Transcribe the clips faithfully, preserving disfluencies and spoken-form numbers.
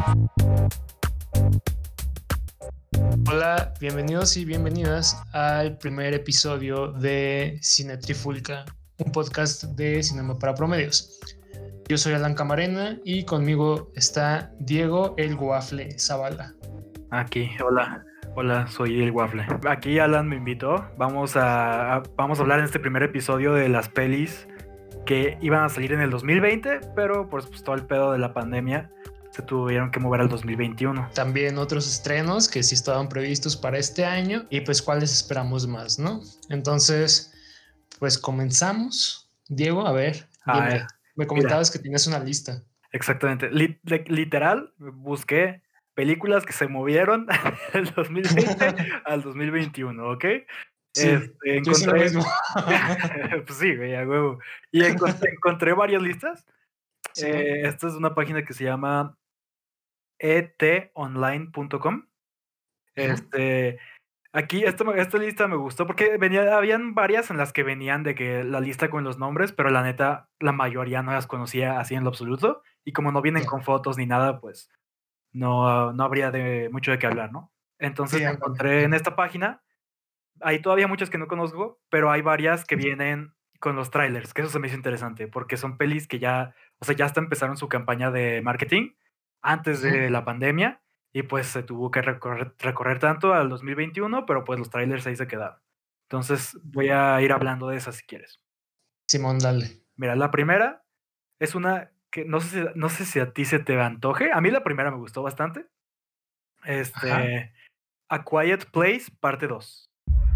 Hola, bienvenidos y bienvenidas al primer episodio de Cine Trifulca, un podcast de cinema para promedios. Yo soy Alan Camarena y conmigo está Diego el Waffle Zavala. Aquí, hola, hola, soy el Waffle. Aquí Alan me invitó. Vamos a, a- vamos a hablar en este primer episodio de las pelis que iban a salir en el dos mil veinte, pero por pues, todo el pedo de la pandemia se tuvieron que mover al dos mil veintiuno. También otros estrenos que sí estaban previstos para este año y pues cuáles esperamos más, ¿no? Entonces, pues comenzamos. Diego, a ver, A ver, dime, me mira, comentabas que tienes una lista. exactamente. Li- de- literal, busqué películas que se movieron del dos mil veinte al dos mil veintiuno, ¿ok? Sí, Este, yo hice lo encontré, mismo. pues sí, güey, a huevo. Y encontré, encontré varias listas. Simón. Eh, esta es una página que se llama e t online punto com. Ujú. Este, aquí esta, esta lista me gustó porque venía, habían varias en las que venían de que la lista con los nombres, pero la neta, la mayoría no las conocía así en lo absoluto. Y como no vienen Ya. con fotos ni nada, pues no, no habría de mucho de qué hablar, ¿no? Entonces Sí, ándale. encontré en esta página, hay todavía muchas que no conozco, pero hay varias que vienen con los trailers, que eso se me hizo interesante, porque son pelis que ya, o sea, ya hasta empezaron su campaña de marketing antes Ujú. de la pandemia y pues se tuvo que recorrer, recorrer tanto al dos mil veintiuno, pero pues los trailers ahí se quedaron. Entonces voy a ir hablando de esas si quieres. Simón, dale. Mira, la primera es una que no sé si, no sé si a ti se te antoje. A mí la primera me gustó bastante. Ajá. Este, A Quiet Place, parte dos.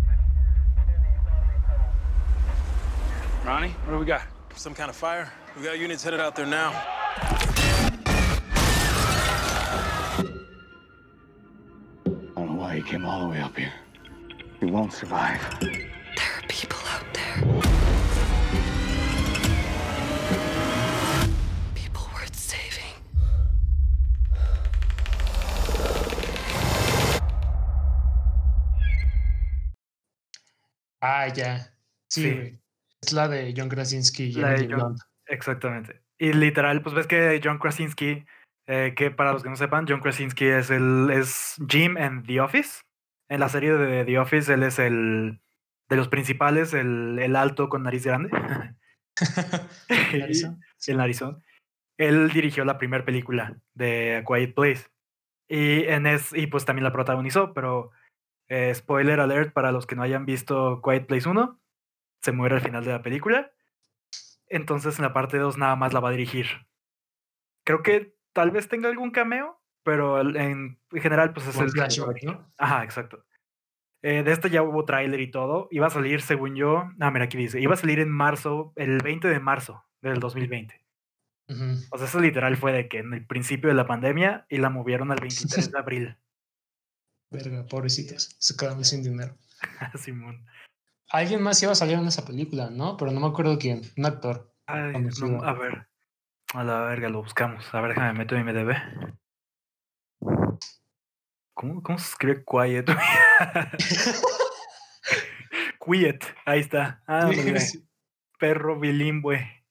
Ronnie, what do we got? Some kind of fire? We got units headed out there now. I don't know why he came all the way up here. He won't survive. There are people out there. People worth saving. Ah, ya. Sí, Sí, güey. Es la de John Krasinski y la de Emily John, Blunt. exactamente. Y literal, pues ves que John Krasinski, eh, que para los que no sepan, John Krasinski es el es Jim en The Office. En la serie de The Office, él es el de los principales, el, el alto con nariz grande. Y Narizón. el Simón. narizón. Él dirigió la primera película de A Quiet Place. Y, en es, y pues también la protagonizó, pero eh, spoiler alert para los que no hayan visto Quiet Place uno, se muere al final de la película. Entonces en la parte dos nada más la va a dirigir. Creo que tal vez tenga algún cameo, pero el- en, en general pues es Como un el que lo va a flashback, dirigir. ¿no? Ajá, exacto. Eh, de este ya hubo tráiler y todo. Iba a salir, según yo, ah, mira, aquí dice, iba a salir en marzo, el veinte de marzo del dos mil veinte. Ujú. O sea, eso literal fue de que en el principio de la pandemia y la movieron al veintitrés de abril. Verga, pobrecitos. Se quedaron sin dinero. Simón. Alguien más iba a salir en esa película, ¿no? Pero no me acuerdo quién. Un actor Ay, no, conocido. a ver, a la verga, lo buscamos. A ver, déjame meto en I M D B. ¿Cómo, cómo se escribe quiet? Quiet, ahí está. Ándale, Sí. perro bilingüe.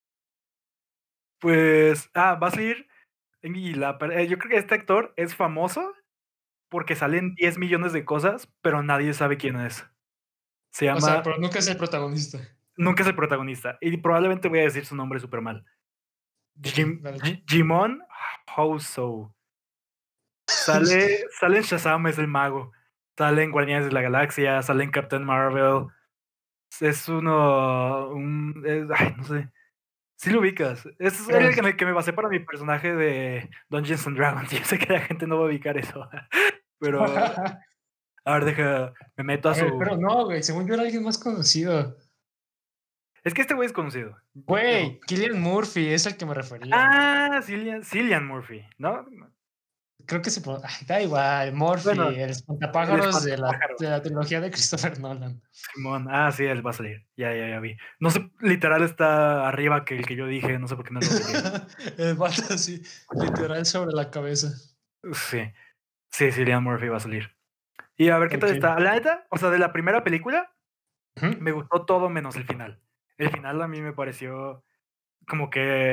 Pues, ah, va a salir. Y la, per- eh, yo creo que este actor es famoso porque salen diez millones de cosas, pero nadie sabe quién es. Se O sea, llama, pero nunca es el protagonista. nunca es el protagonista. Y probablemente voy a decir su nombre súper mal. Ok, Jim, dale. Ji- Jimon Houso. Sale, sale en Shazam, es el mago. Sale en Guardianes de la Galaxia, sale en Captain Marvel. Es uno. Un, es- ay, no sé. Sí lo ubicas. Es Pero, el que me, que me basé para mi personaje de Dungeons and Dragons. Yo sé que la gente no va a ubicar eso. Pero, a ver, deja. Me meto a a ver, su. pero no, güey. Según yo era alguien más conocido. Es que este güey es conocido. Pero. Güey, Killian Murphy es al que me refería. Ah, Cillian, Cillian Murphy, ¿no? Creo que se pro- ay, da igual. Murphy, Bueno, el el espantapájaros de la, espantapájaro. de la trilogía de Christopher Nolan. Simón, ah, sí, él va a salir. Ya, ya, ya vi. No sé, literal está arriba que el que yo dije, no sé por qué no lo dije. El vato así, literal sobre la cabeza. Sí, sí, Cillian Murphy va a salir. Y a ver qué tal Ok. está. La neta, o sea, de la primera película, Ujú. me gustó todo menos el final. El final a mí me pareció como que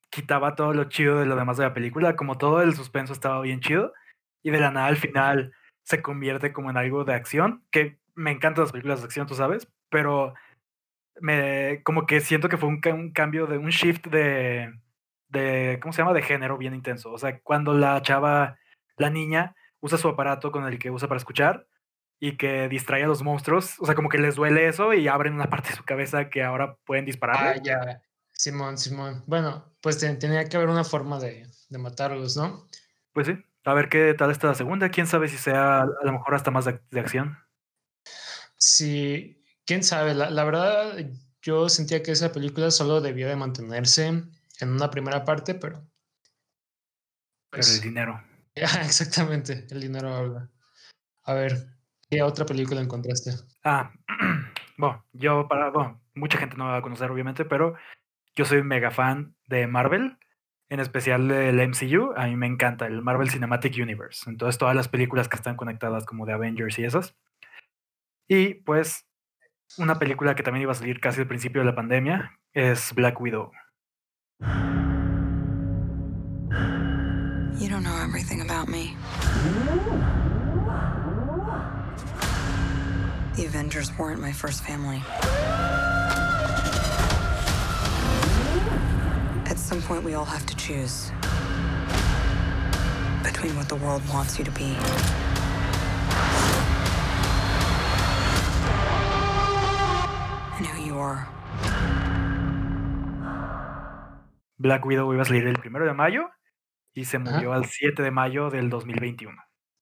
quitaba todo lo chido de lo demás de la película, como todo el suspenso estaba bien chido, y de la nada al final se convierte como en algo de acción, que me encantan las películas de acción, tú sabes, pero me como que siento que fue un, ca- un cambio de un shift de, de, ¿cómo se llama? De género bien intenso. O sea, cuando la chava, la niña, usa su aparato con el que usa para escuchar y que distrae a los monstruos, o sea, como que les duele eso y abren una parte de su cabeza que ahora pueden Ah, dispararle. ya. Simón, Simón. Bueno, pues te- tenía que haber una forma de, de matarlos, ¿no? Pues sí, a ver qué tal está la segunda. Quién sabe si sea a lo mejor hasta más de, de acción. Sí, quién sabe. La, la verdad, yo sentía que esa película solo debía de mantenerse en una primera parte, pero Pero el pues, dinero. ah, exactamente, el dinero habla. A ver, ¿qué otra película encontraste? Ah, bueno, yo para, bueno, mucha gente no me va a conocer obviamente, pero yo soy mega fan de Marvel, en especial del M C U. A mí me encanta el Marvel Cinematic Universe. Entonces, todas las películas que están conectadas como de Avengers y esas. Y pues, una película que también iba a salir casi al principio de la pandemia es Black Widow. You don't know everything about me. The Avengers weren't my first family. At some point, we all have to choose between what the world wants you to be and who you are. Black Widow iba a salir el primero de mayo y se movió Ajá. al siete de mayo del dos mil veintiuno.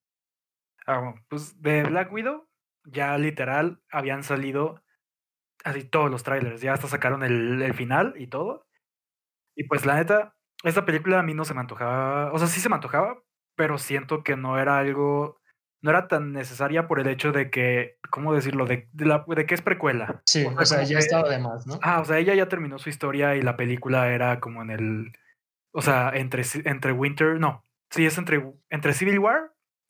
Ah, bueno, pues de Black Widow ya literal habían salido así todos los trailers, ya hasta sacaron el, el final y todo. Y pues la neta, esta película a mí no se me antojaba, o sea, sí se me antojaba, pero siento que no era algo, no era tan necesaria por el hecho de que, ¿cómo decirlo? De, de, la, de que es precuela. Sí, O o sea, sea, como ya que, estaba de más, ¿no? ah, o sea, ella ya terminó su historia y la película era como en el, o sea, entre, entre Winter, no, sí, es entre, entre Civil War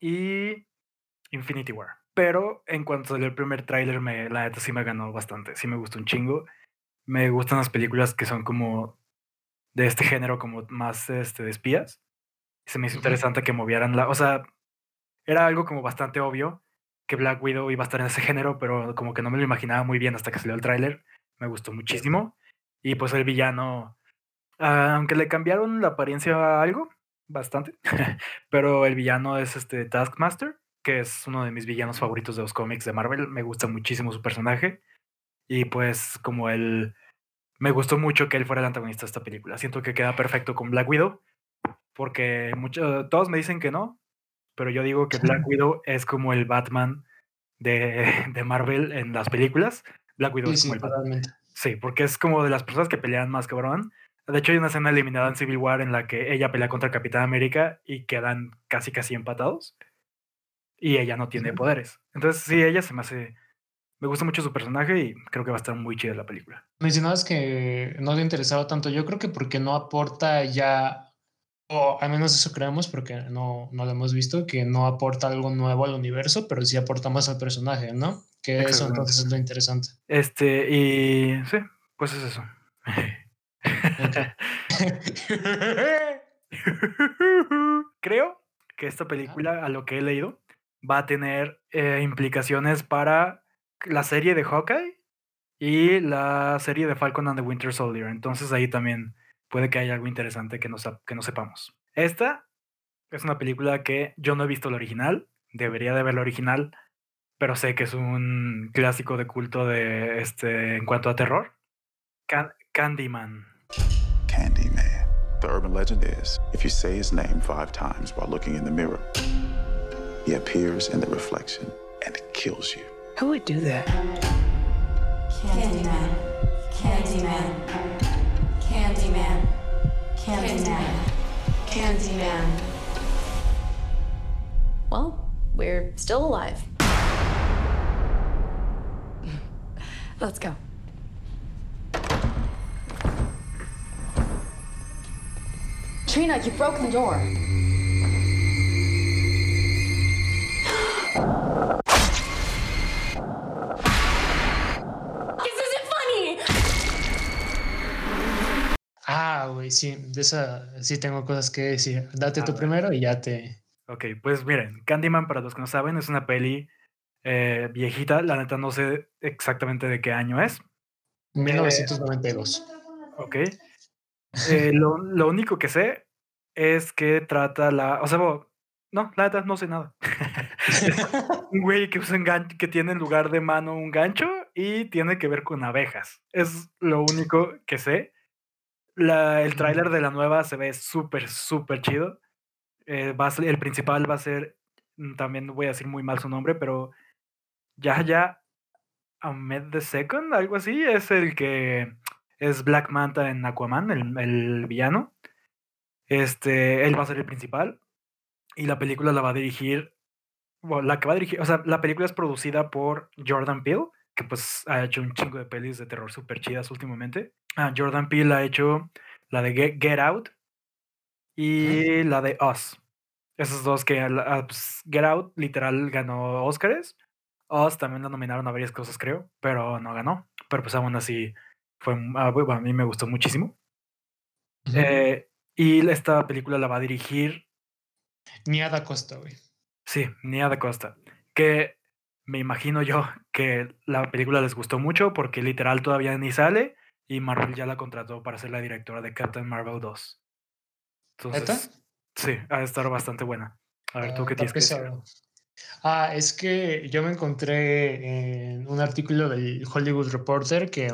y Infinity War. Pero en cuanto salió el primer tráiler, me, la neta sí me ganó bastante, sí me gustó un chingo. Me gustan las películas que son como de este género, como más este, de espías. Se me hizo Ujú. interesante que movieran la... O sea, era algo como bastante obvio que Black Widow iba a estar en ese género, pero como que no me lo imaginaba muy bien hasta que salió el tráiler. Me gustó muchísimo. Y pues el villano, ah, aunque le cambiaron la apariencia a algo, bastante, pero el villano es este Taskmaster, que es uno de mis villanos favoritos de los cómics de Marvel. Me gusta muchísimo su personaje. Y pues como él... Me gustó mucho que él fuera el antagonista de esta película. Siento que queda perfecto con Black Widow, porque mucho, todos me dicen que no, pero yo digo que Black Widow es como el Batman de, de Marvel en las películas. Black Widow Sí, es como sí, el Batman. totalmente. Sí, porque es como de las personas que pelean más cabrón. De hecho, hay una escena eliminada en Civil War en la que ella pelea contra Capitán América y quedan casi casi empatados y ella no tiene Ujú. poderes. Entonces, sí, ella se me hace... Me gusta mucho su personaje y creo que va a estar muy chida la película. Mencionabas que no te interesaba tanto. Yo creo que porque no aporta ya, o al menos eso creemos, porque no, no lo hemos visto, que no aporta algo nuevo al universo, pero sí aporta más al personaje, ¿no? Que eso Exactamente. entonces es lo interesante. Este, y sí, pues es eso. Ok. Creo que esta Ajá. película, a lo que he leído, va a tener eh, implicaciones para la serie de Hawkeye y la serie de Falcon and the Winter Soldier. Entonces ahí también puede que haya algo interesante que no, sap- que no sepamos. Esta es una película que yo no he visto la original, debería de ver la original, pero sé que es un clásico de culto de este en cuanto a terror. Can- Candyman. Candyman. The urban legend is if you say his name five times while looking in the mirror, he appears in the reflection and kills you. Who would do that? Candyman. Candyman. Candyman. Candyman. Candyman. Well, we're still alive. Let's go. Trina, you broke the door. Ah, güey, sí, de esa sí tengo cosas que decir. Date A tú ver. primero y ya te... Ok, pues miren, Candyman, para los que no saben, es una peli eh, viejita. La neta no sé exactamente de qué año es. mil Eh, novecientos noventa y dos. ok. Eh, lo, lo único que sé es que trata la... O sea, bo- no, la neta no sé nada. Es un güey que usa un gancho, que tiene en lugar de mano un gancho y tiene que ver con abejas. Es lo único que sé. La, el tráiler de la nueva se ve súper, súper chido. Eh, va a ser- el principal va a ser, mm, también voy a decir muy mal su nombre, pero Yahya Ahmed the Second, algo así, es el que es Black Manta en Aquaman, el, el villano. Este, él va a ser el principal y la película la va a dirigir, bueno, la que va a dirigir, o sea, la película es producida por Jordan Peele, que pues ha hecho un chingo de pelis de terror súper chidas últimamente. Ah, Jordan Peele ha hecho la de Get, Get Out y la de Us. Esos dos que, ah, pues, Get Out literal ganó Oscars. Us también la nominaron a varias cosas, creo, pero no ganó. Pero pues aún así fue, ah, bueno, a mí me gustó muchísimo. Ujú. Eh, y esta película la va a dirigir, Nia Da Costa, güey. sí, Nia Da Costa, que me imagino yo que la película les gustó mucho porque literal todavía ni sale y Marvel ya la contrató para ser la directora de Captain Marvel dos. ¿Neta? Entonces, sí, ha de estar bastante buena. A ver, ¿tú Ah, qué está tienes que decir? pesado. Ah, es que yo me encontré en un artículo del Hollywood Reporter que,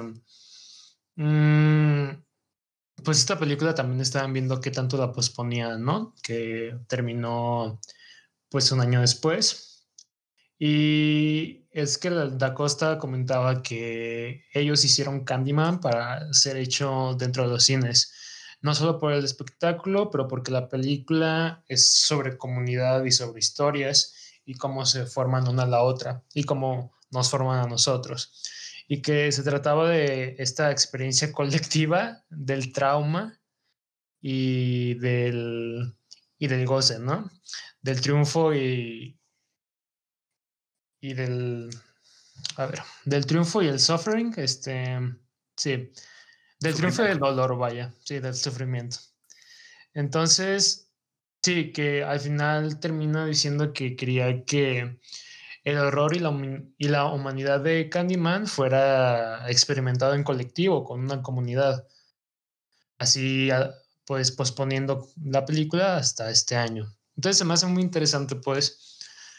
mm, pues esta película también estaban viendo qué tanto la posponían, ¿no? Que terminó pues un año después. Y es que la- Da Costa comentaba que ellos hicieron Candyman para ser hecho dentro de los cines, no solo por el espectáculo, pero porque la película es sobre comunidad y sobre historias y cómo se forman una a la otra y cómo nos forman a nosotros. Y que se trataba de esta experiencia colectiva del trauma y del, y del goce, ¿no? Del triunfo y, y del, a ver, del triunfo y el suffering, este, sí, del triunfo y del Sufrimiento. dolor, vaya, sí, del sufrimiento. Entonces, sí, que al final termina diciendo que quería que el horror y la, humi- y la humanidad de Candyman fuera experimentado en colectivo, con una comunidad, así a- pues posponiendo la película hasta este año. Entonces se me hace muy interesante, pues,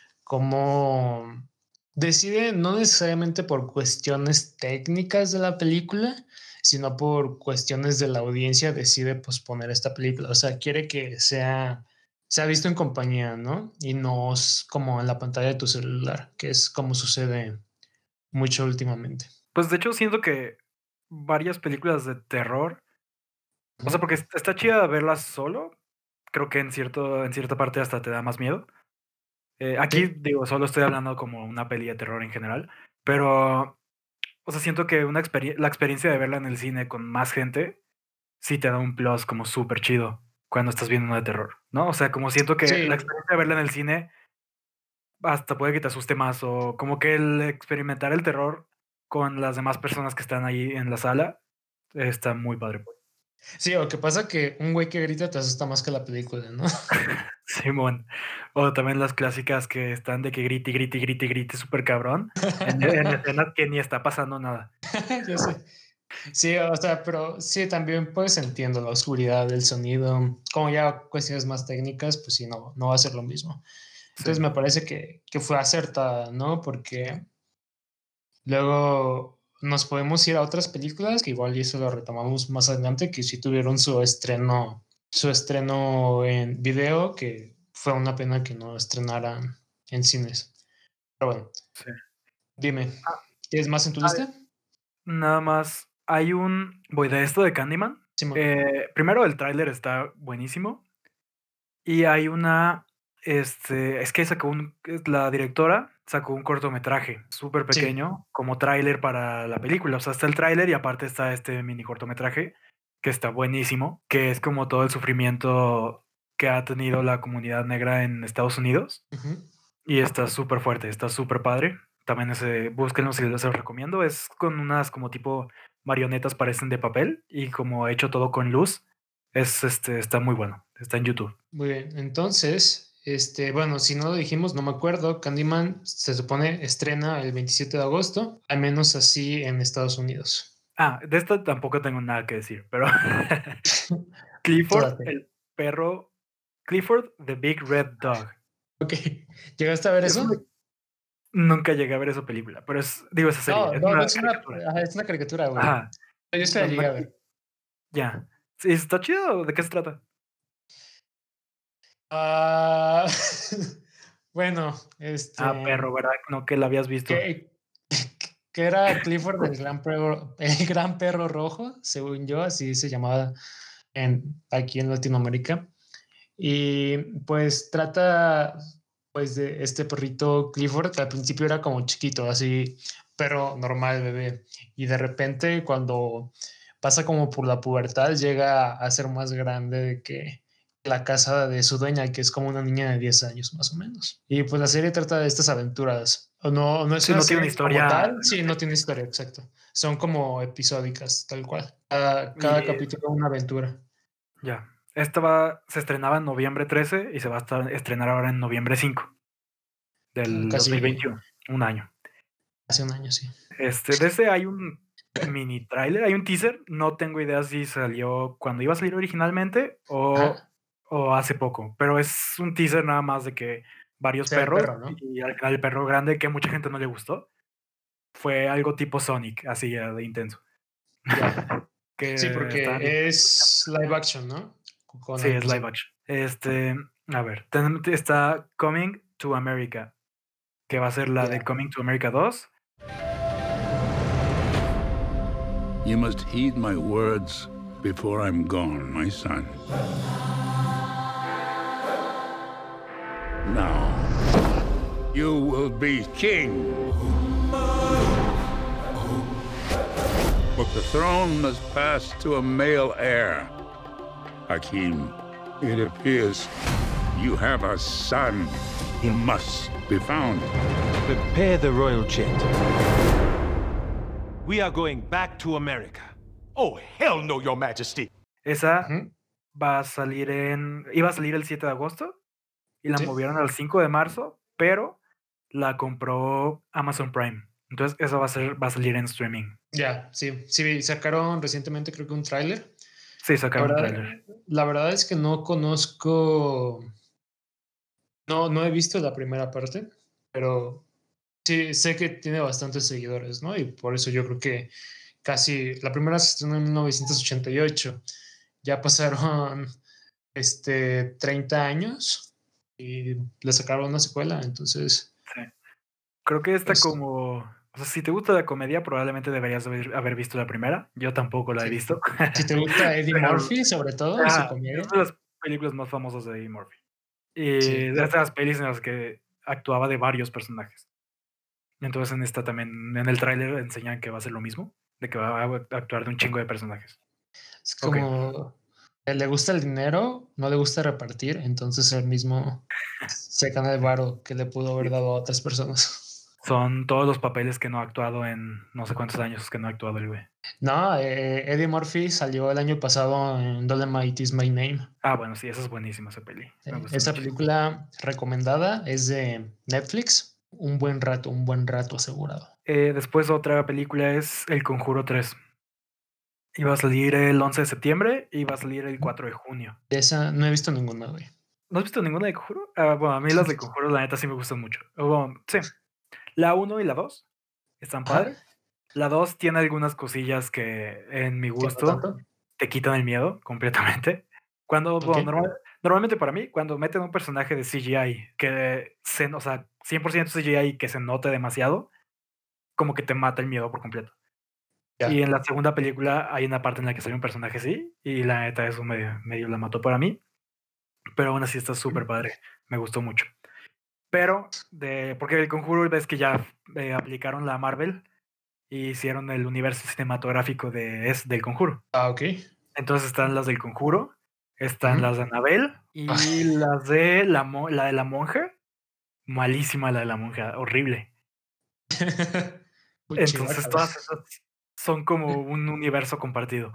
cómo decide, no necesariamente por cuestiones técnicas de la película, sino por cuestiones de la audiencia, decide posponer esta película. O sea, quiere que sea, sea visto en compañía, ¿no? Y no es como en la pantalla de tu celular, que es como sucede mucho últimamente. Pues de hecho siento que varias películas de terror, o sea, Ujú. porque es- está chida verlas solo, creo que en cierto, en cierta parte hasta te da más miedo. Eh, aquí Sí, digo, solo estoy hablando como una peli de terror en general, pero, o sea, siento que una experie- la experiencia de verla en el cine con más gente sí te da un plus como súper chido cuando estás viendo una de terror, ¿no? O sea, como siento que la sí, experiencia de verla en el cine hasta puede que te asuste más o como que el experimentar el terror con las demás personas que están ahí en la sala está muy padre, pues. sí, o que pasa que un güey que grita te asusta más que la película, ¿no? Simón. O también las clásicas que están de que grite, grite, grite, grite súper cabrón en, en escenas que ni está pasando nada. Ya sé. Sí, o sea, pero sí, también pues entiendo la oscuridad del sonido. Como ya cuestiones más técnicas, pues sí, no, no va a ser lo mismo. Sí. Entonces me parece que, que fue acertada, ¿no? Porque luego nos podemos ir a otras películas, que igual y eso lo retomamos más adelante, que sí tuvieron su estreno, su estreno en video, que fue una pena que no estrenaran en cines. Pero bueno, Sí. dime, ¿tienes más en tu Ay, lista? nada más, hay un... Voy de esto de Candyman. Simón. Eh, primero, el tráiler está buenísimo. Y hay una... Este, es que sacó un... es la directora sacó un cortometraje súper Sí. pequeño como tráiler para la película. O sea, está el tráiler y aparte está este mini cortometraje que está buenísimo, que es como todo el sufrimiento que ha tenido la comunidad negra en Estados Unidos. Ujú. Y está súper fuerte, está súper padre. También ese, búsquenlo si les recomiendo. Es con unas como tipo marionetas parecen de papel y como hecho todo con luz. Es, este, está muy bueno. Está en YouTube. Muy bien, entonces, este, bueno, si no lo dijimos, no me acuerdo, Candyman se supone estrena el veintisiete de agosto, al menos así en Estados Unidos. Ah, de esto tampoco tengo nada que decir, pero Clifford, Tódate. el perro, Clifford, the Big Red Dog. Ok, ¿llegaste a ver Es eso? una- Nunca llegué a ver esa película, pero es, digo, esa serie, No, es no, no una es una, caricatura. ajá, es una caricatura, güey. Ajá. Yo se la llegué a ver. Ya. Sí, ¿está chido? ¿De qué se trata? Ah, bueno, este, Ah, perro, ¿verdad? No, que la habías visto. que, que era Clifford el gran perro, el gran perro rojo, según yo, así se llamaba en, aquí en Latinoamérica. Y pues trata pues de este perrito Clifford, que al principio era como chiquito, así, pero normal, bebé. Y de repente cuando pasa como por la pubertad, llega a ser más grande de que la casa de su dueña, que es como una niña de diez años más o menos. Y pues la serie trata de estas aventuras. O No, no es Sí, una no tiene una serie como historia. tal, sí, no tiene historia, exacto. Son como episódicas, tal cual. Cada, cada Y- capítulo una aventura. Ya. Esta va, se estrenaba en noviembre trece y se va a estar- estrenar ahora en noviembre cinco del Casi dos mil veintiuno. Un año. hace un año, sí. Este, de ese hay un mini tráiler, hay un teaser. No tengo idea si salió cuando iba a salir originalmente o, Ajá. o hace poco, pero es un teaser nada más de que varios Sea el perros perro, ¿no? y al final el perro grande que a mucha gente no le gustó. Fue algo tipo Sonic, así eh, de intenso. Ya. Que Sí, está bien. porque es live action, ¿no? Con Sí, es live animación. action. Este, a ver, ten- está Coming to America, que va a ser la de Ya. Coming to America dos. You must heed my words before I'm gone, my son. Now, you will be king. But the throne must pass to a male heir. Hakim, it appears you have a son. He must be found. Prepare the royal jet. We are going back to America. Oh, hell no, Your Majesty. Esa Ujú. va a salir en. Iba a salir el siete de agosto y la Sí. movieron al cinco de marzo, pero la compró Amazon Prime. Entonces, esa va a ser, va a salir en streaming. Ya, sí. Sí, sacaron recientemente creo que un tráiler. Sí, La sacaron un verdad, tráiler. la verdad es que no conozco. No, no he visto la primera parte, pero sí sé que tiene bastantes seguidores, ¿no? Y por eso yo creo que casi. La primera se estrenó en mil novecientos ochenta y ocho. Ya pasaron este, treinta años y le sacaron una secuela, entonces. Sí. Creo que esta Pues- como. O sea, si te gusta la comedia, probablemente deberías haber, haber visto la primera. Yo tampoco la he Sí. visto. Si te gusta Eddie Pero- Murphy, sobre todo, y su Ah, comedia. es de las películas más famosas de Eddie Murphy. Y Sí. de estas pelis en las que actuaba de varios personajes. Entonces en esta también, en el tráiler enseñan que va a ser lo mismo, de que va a actuar de un chingo de personajes. Es Ok. como eh, le gusta el dinero, no le gusta repartir, entonces él mismo se gana el varo que le pudo haber dado a otras personas. Son todos los papeles que no ha actuado en no sé cuántos años que no ha actuado el güey. No, eh, Eddie Murphy salió el año pasado en Dolomite is My Name. Ah, bueno, sí, esa es buenísima esa peli. Eh, Me gusta Esa mucho. película recomendada es de Netflix. Un buen rato, un buen rato asegurado. Eh, después otra película es El Conjuro tres. Iba a salir el once de septiembre y va a salir el cuatro de junio. De esa no he visto ninguna, güey. ¿No has visto ninguna de Conjuro? Ah, bueno, a mí las de Conjuro la neta sí me gustan mucho. Bueno, sí, la uno y la dos están Ajá. padres. La dos tiene algunas cosillas que en mi ¿Que no gusto tanto? te quitan el miedo completamente. Cuando, Ok. bueno, normal- normalmente para mí, cuando meten un personaje de C G I que se, o sea, cien por ciento C G I que se note demasiado, como que te mata el miedo por completo. Ya. Y en la segunda película hay una parte en la que sale un personaje así, y la neta eso medio, medio la mató para mí. Pero aún así está súper padre. Me gustó mucho. Pero, de, porque el Conjuro ves que ya eh, aplicaron la Marvel y hicieron el universo cinematográfico de, es, del Conjuro. Ah, ok. Entonces están las del Conjuro, están Ujú. las de Annabelle y Ay. las de la, mo- la de la monja. Malísima la de la monja, horrible. Muy Entonces chingada. todas esas son como un universo compartido.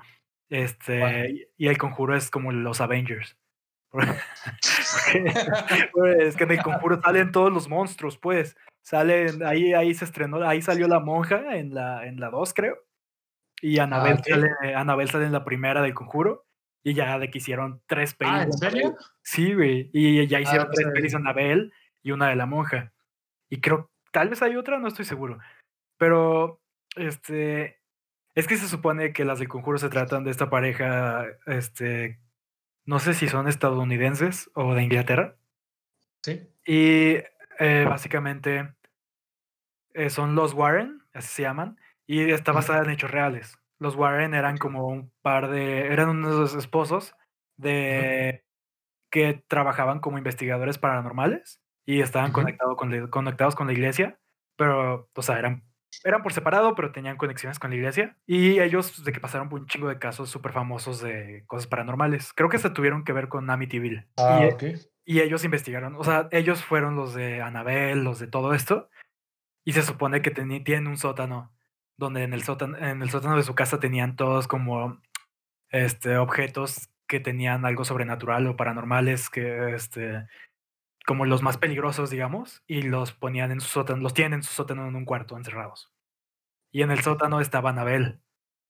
Este, y el conjuro es como los Avengers. Porque, porque es que en el conjuro salen todos los monstruos, pues. Salen, ahí, ahí se estrenó, ahí salió la monja en la, en la dos, creo. Y Annabelle, Ah, ok. sale, Annabelle sale en la primera del conjuro. Y ya de que hicieron tres pelis. Ah, de ¿en serio? Annabelle. Sí, güey. Y ya hicieron Ah, tres sí. pelis de Annabelle y una de la monja. Y creo, tal vez hay otra, no estoy seguro. Pero, este, es que se supone que las del conjuro se tratan de esta pareja, este, no sé si son estadounidenses o de Inglaterra. Sí. Y eh, básicamente eh, son los Warren, así se llaman, y está basada en hechos reales. Los Warren eran como un par de, eran unos esposos de que trabajaban como investigadores paranormales y estaban Ujú. conectado con la- conectados con la iglesia, pero, o sea, eran, eran por separado, pero tenían conexiones con la iglesia. Y ellos de que pasaron por un chingo de casos súper famosos de cosas paranormales. Creo que se tuvieron que ver con Amityville. Ah, y, ok. y ellos investigaron, o sea, ellos fueron los de Annabelle, los de todo esto, y se supone que teni- tienen un sótano, donde en el sótano, en el sótano de su casa tenían todos como este, objetos que tenían algo sobrenatural o paranormales, que este, como los más peligrosos, digamos, y los ponían en su sótano, los tienen en su sótano en un cuarto encerrados. Y en el sótano estaba Annabelle.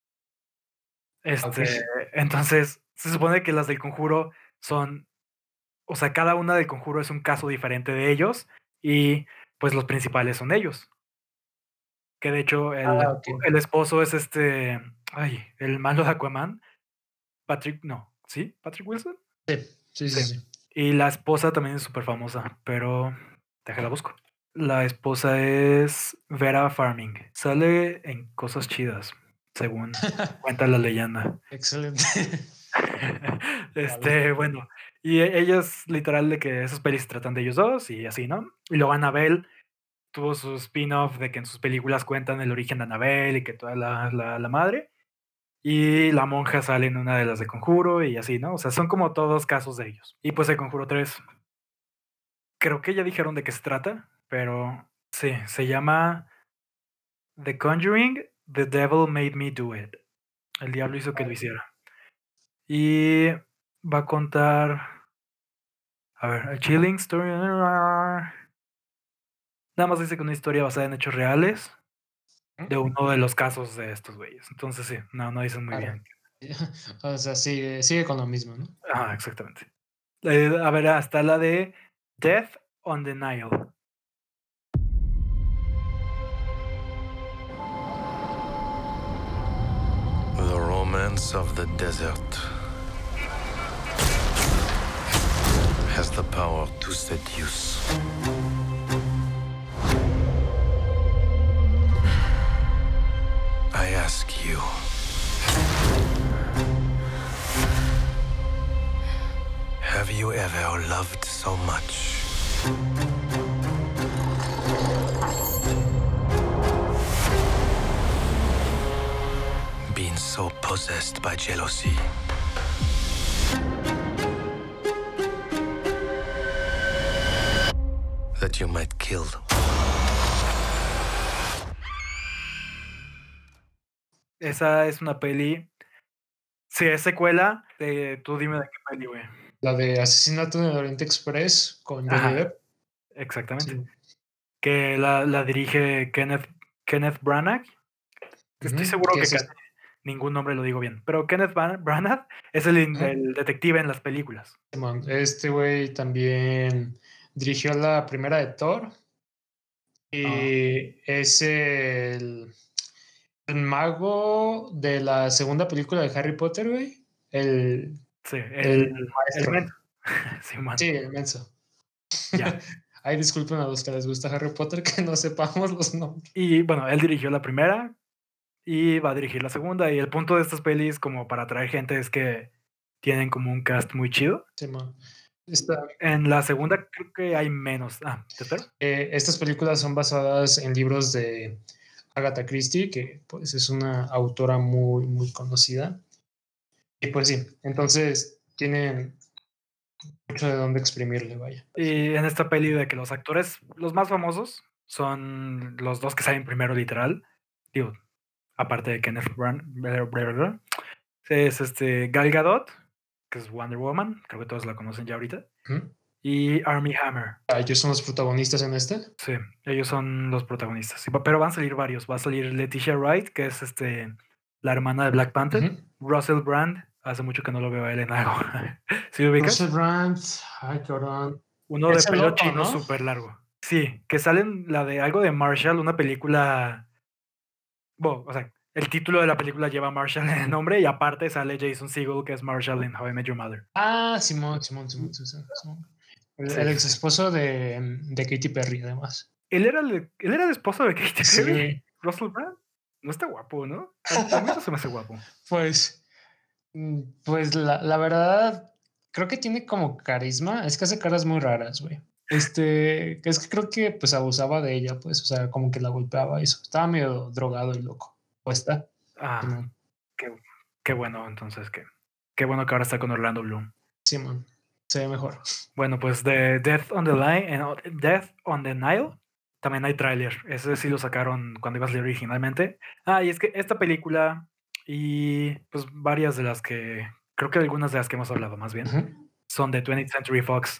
Ok. Este, entonces, se supone que las del conjuro son, o sea, cada una del conjuro es un caso diferente de ellos, y pues los principales son ellos. Que de hecho el, Ah, ok. el esposo es este, ay, el malo de Aquaman, Patrick, no, ¿sí? ¿Patrick Wilson? Sí, sí, sí, Sí. sí. Y la esposa también es súper famosa, pero déjala busco. La esposa es Vera Farming. Sale en cosas chidas, según cuenta la leyenda. Excelente. Este, bueno, y e- ellos literal de que esos pelis tratan de ellos dos y así, ¿no? Y luego Annabelle tuvo su spin-off de que en sus películas cuentan el origen de Annabelle y que toda la, la, la madre. Y la monja sale en una de las de Conjuro y así, ¿no? O sea, son como todos casos de ellos. Y pues el Conjuro tres, creo que ya dijeron de qué se trata, pero sí, se llama The Conjuring, The Devil Made Me Do It. El diablo hizo que lo hiciera. Y va a contar, a ver, a Chilling Story. Nada más dice que una historia basada en hechos reales de uno de los casos de estos güeyes. Entonces sí, no, no dicen muy Claro. bien. O sea, sigue, sigue con lo mismo, ¿no? Ah, exactamente. Eh, a ver, hasta la de Death on the Nile. The romance of the desert has the power to seduce. I ask you, have you ever loved so much? Been so possessed by jealousy that you might kill. Esa es una peli. Sí, es secuela de. Tú dime de qué peli, güey. La de Asesinato en el Oriente Express con Johnny Ajá, Depp. exactamente. Sí. Que la, la dirige Kenneth, Kenneth Branagh. Estoy Ujú, seguro que que es ca- este- ningún nombre lo digo bien. Pero Kenneth Bran- Branagh es el, in- Ajá. el detective en las películas. Simón, Este güey también dirigió la primera de Thor. Y es el, el mago de la segunda película de Harry Potter, güey. El, Sí, el el, el maestro. men- Simón. Sí, el menso. Ya. Ay, disculpen a los que les gusta Harry Potter que no sepamos los nombres. Y bueno, él dirigió la primera y va a dirigir la segunda. Y el punto de estas pelis, como para atraer gente, es que tienen como un cast muy chido. Simón. Esta- En la segunda creo que hay menos. Ah, ¿te espero? eh, estas películas son basadas en libros de Agatha Christie, que pues es una autora muy, muy conocida. Y pues sí, entonces tienen mucho de dónde exprimirle, vaya. Y en esta peli de que los actores, los más famosos, son los dos que salen primero, literal. Digo, aparte de Kenneth Branagh. Es este Gal Gadot, que es Wonder Woman, creo que todos la conocen ya ahorita, Ujú. y Armie Hammer. Ah, ellos son los protagonistas en esta. Sí, ellos son los protagonistas. Sí, pero van a salir varios. Va a salir Letitia Wright, que es este la hermana de Black Panther. Ujú. Russell Brand, hace mucho que no lo veo a él en algo. ¿Sí lo ubicas? Russell Brand, ay, cabrón. Uno de Es el pelo loco, chino ¿no? súper largo. Sí, que sale en la de algo de Marshall, una película. Bueno, o sea, el título de la película lleva Marshall en el nombre y aparte sale Jason Segel, que es Marshall en How I Met Your Mother. Ah, Simón, Simón, Simón, Simón, Simón. El, Sí, el sí, ex sí. esposo de, de Katy Perry, además. ¿Él era el, él era el esposo de Katy Perry? Sí, Russell Brand. No está guapo, ¿no? A, a mí no se me hace guapo. pues, mm, pues la, la verdad, creo que tiene como carisma. Es que hace caras muy raras, güey. Este, es que creo que pues abusaba de ella, pues, o sea, como que la golpeaba y eso. Estaba medio drogado y loco. ¿O está? Ah, Simón, qué, qué bueno, entonces, qué, qué bueno que ahora está con Orlando Bloom. Simón, se ve mejor. Bueno, pues de Death on the Line, en Death on the Nile, también hay tráiler. Ese sí lo sacaron cuando iba a salir originalmente. Ah, y es que esta película y pues varias de las que, creo que algunas de las que hemos hablado más bien, Ujú. son de twentieth Century Fox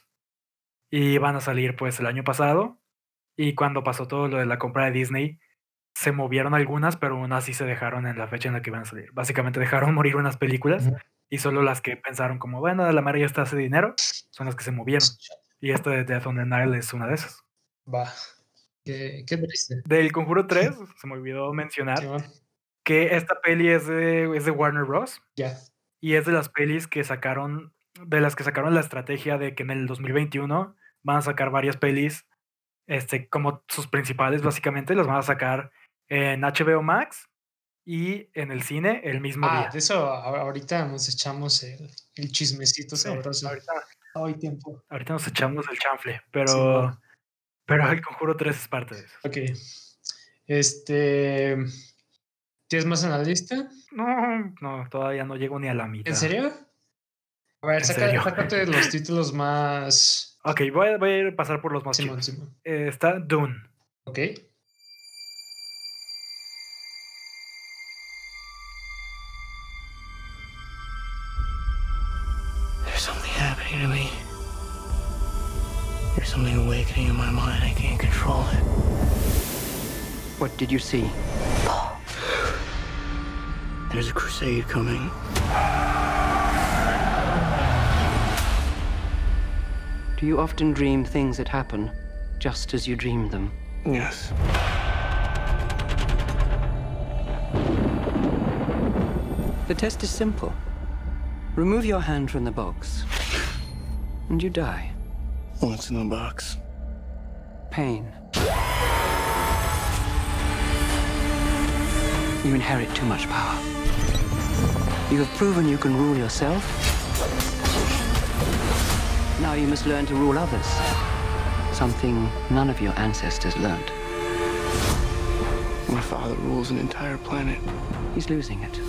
y van a salir pues el año pasado y cuando pasó todo lo de la compra de Disney se movieron algunas, pero aún así se dejaron en la fecha en la que iban a salir. Básicamente dejaron morir unas películas Ujú. y solo las que pensaron como, bueno, la madre ya está hace dinero, son las que se movieron. Y esta de Death on the Nile es una de esas. Va, qué, qué triste. Del Conjuro tres, se me olvidó mencionar Simón, que esta peli es de, es de Warner Bros. ya. Y es de las pelis que sacaron, de las que sacaron la estrategia de que en el dos mil veintiuno van a sacar varias pelis, este, como sus principales básicamente, las van a sacar en H B O Max y en el cine el mismo Ah, día. de eso a- ahorita nos echamos el, el chismecito Sí, sabroso. ahorita, Ay, tiempo. ahorita nos echamos el chanfle, pero, Simón. pero el Conjuro tres es parte de eso. Ok. Este. ¿Tienes más en la lista? No, no, todavía no llego ni a la mitad. ¿En serio? A ver, En saca, serio. sácate los títulos más. Ok, voy a, voy a ir a pasar por los más Simón, chicos. Simón. Eh, está Dune. Ok. There's something happening to me. There's something awakening in my mind. I can't control it. What did you see? There's a crusade coming. Do you often dream things that happen just as you dreamed them? Yes. The test is simple. Remove your hand from the box, and you die. What's in the box? Pain. You inherit too much power. You have proven you can rule yourself. Now you must learn to rule others. Something none of your ancestors learned. My father rules an entire planet. He's losing it.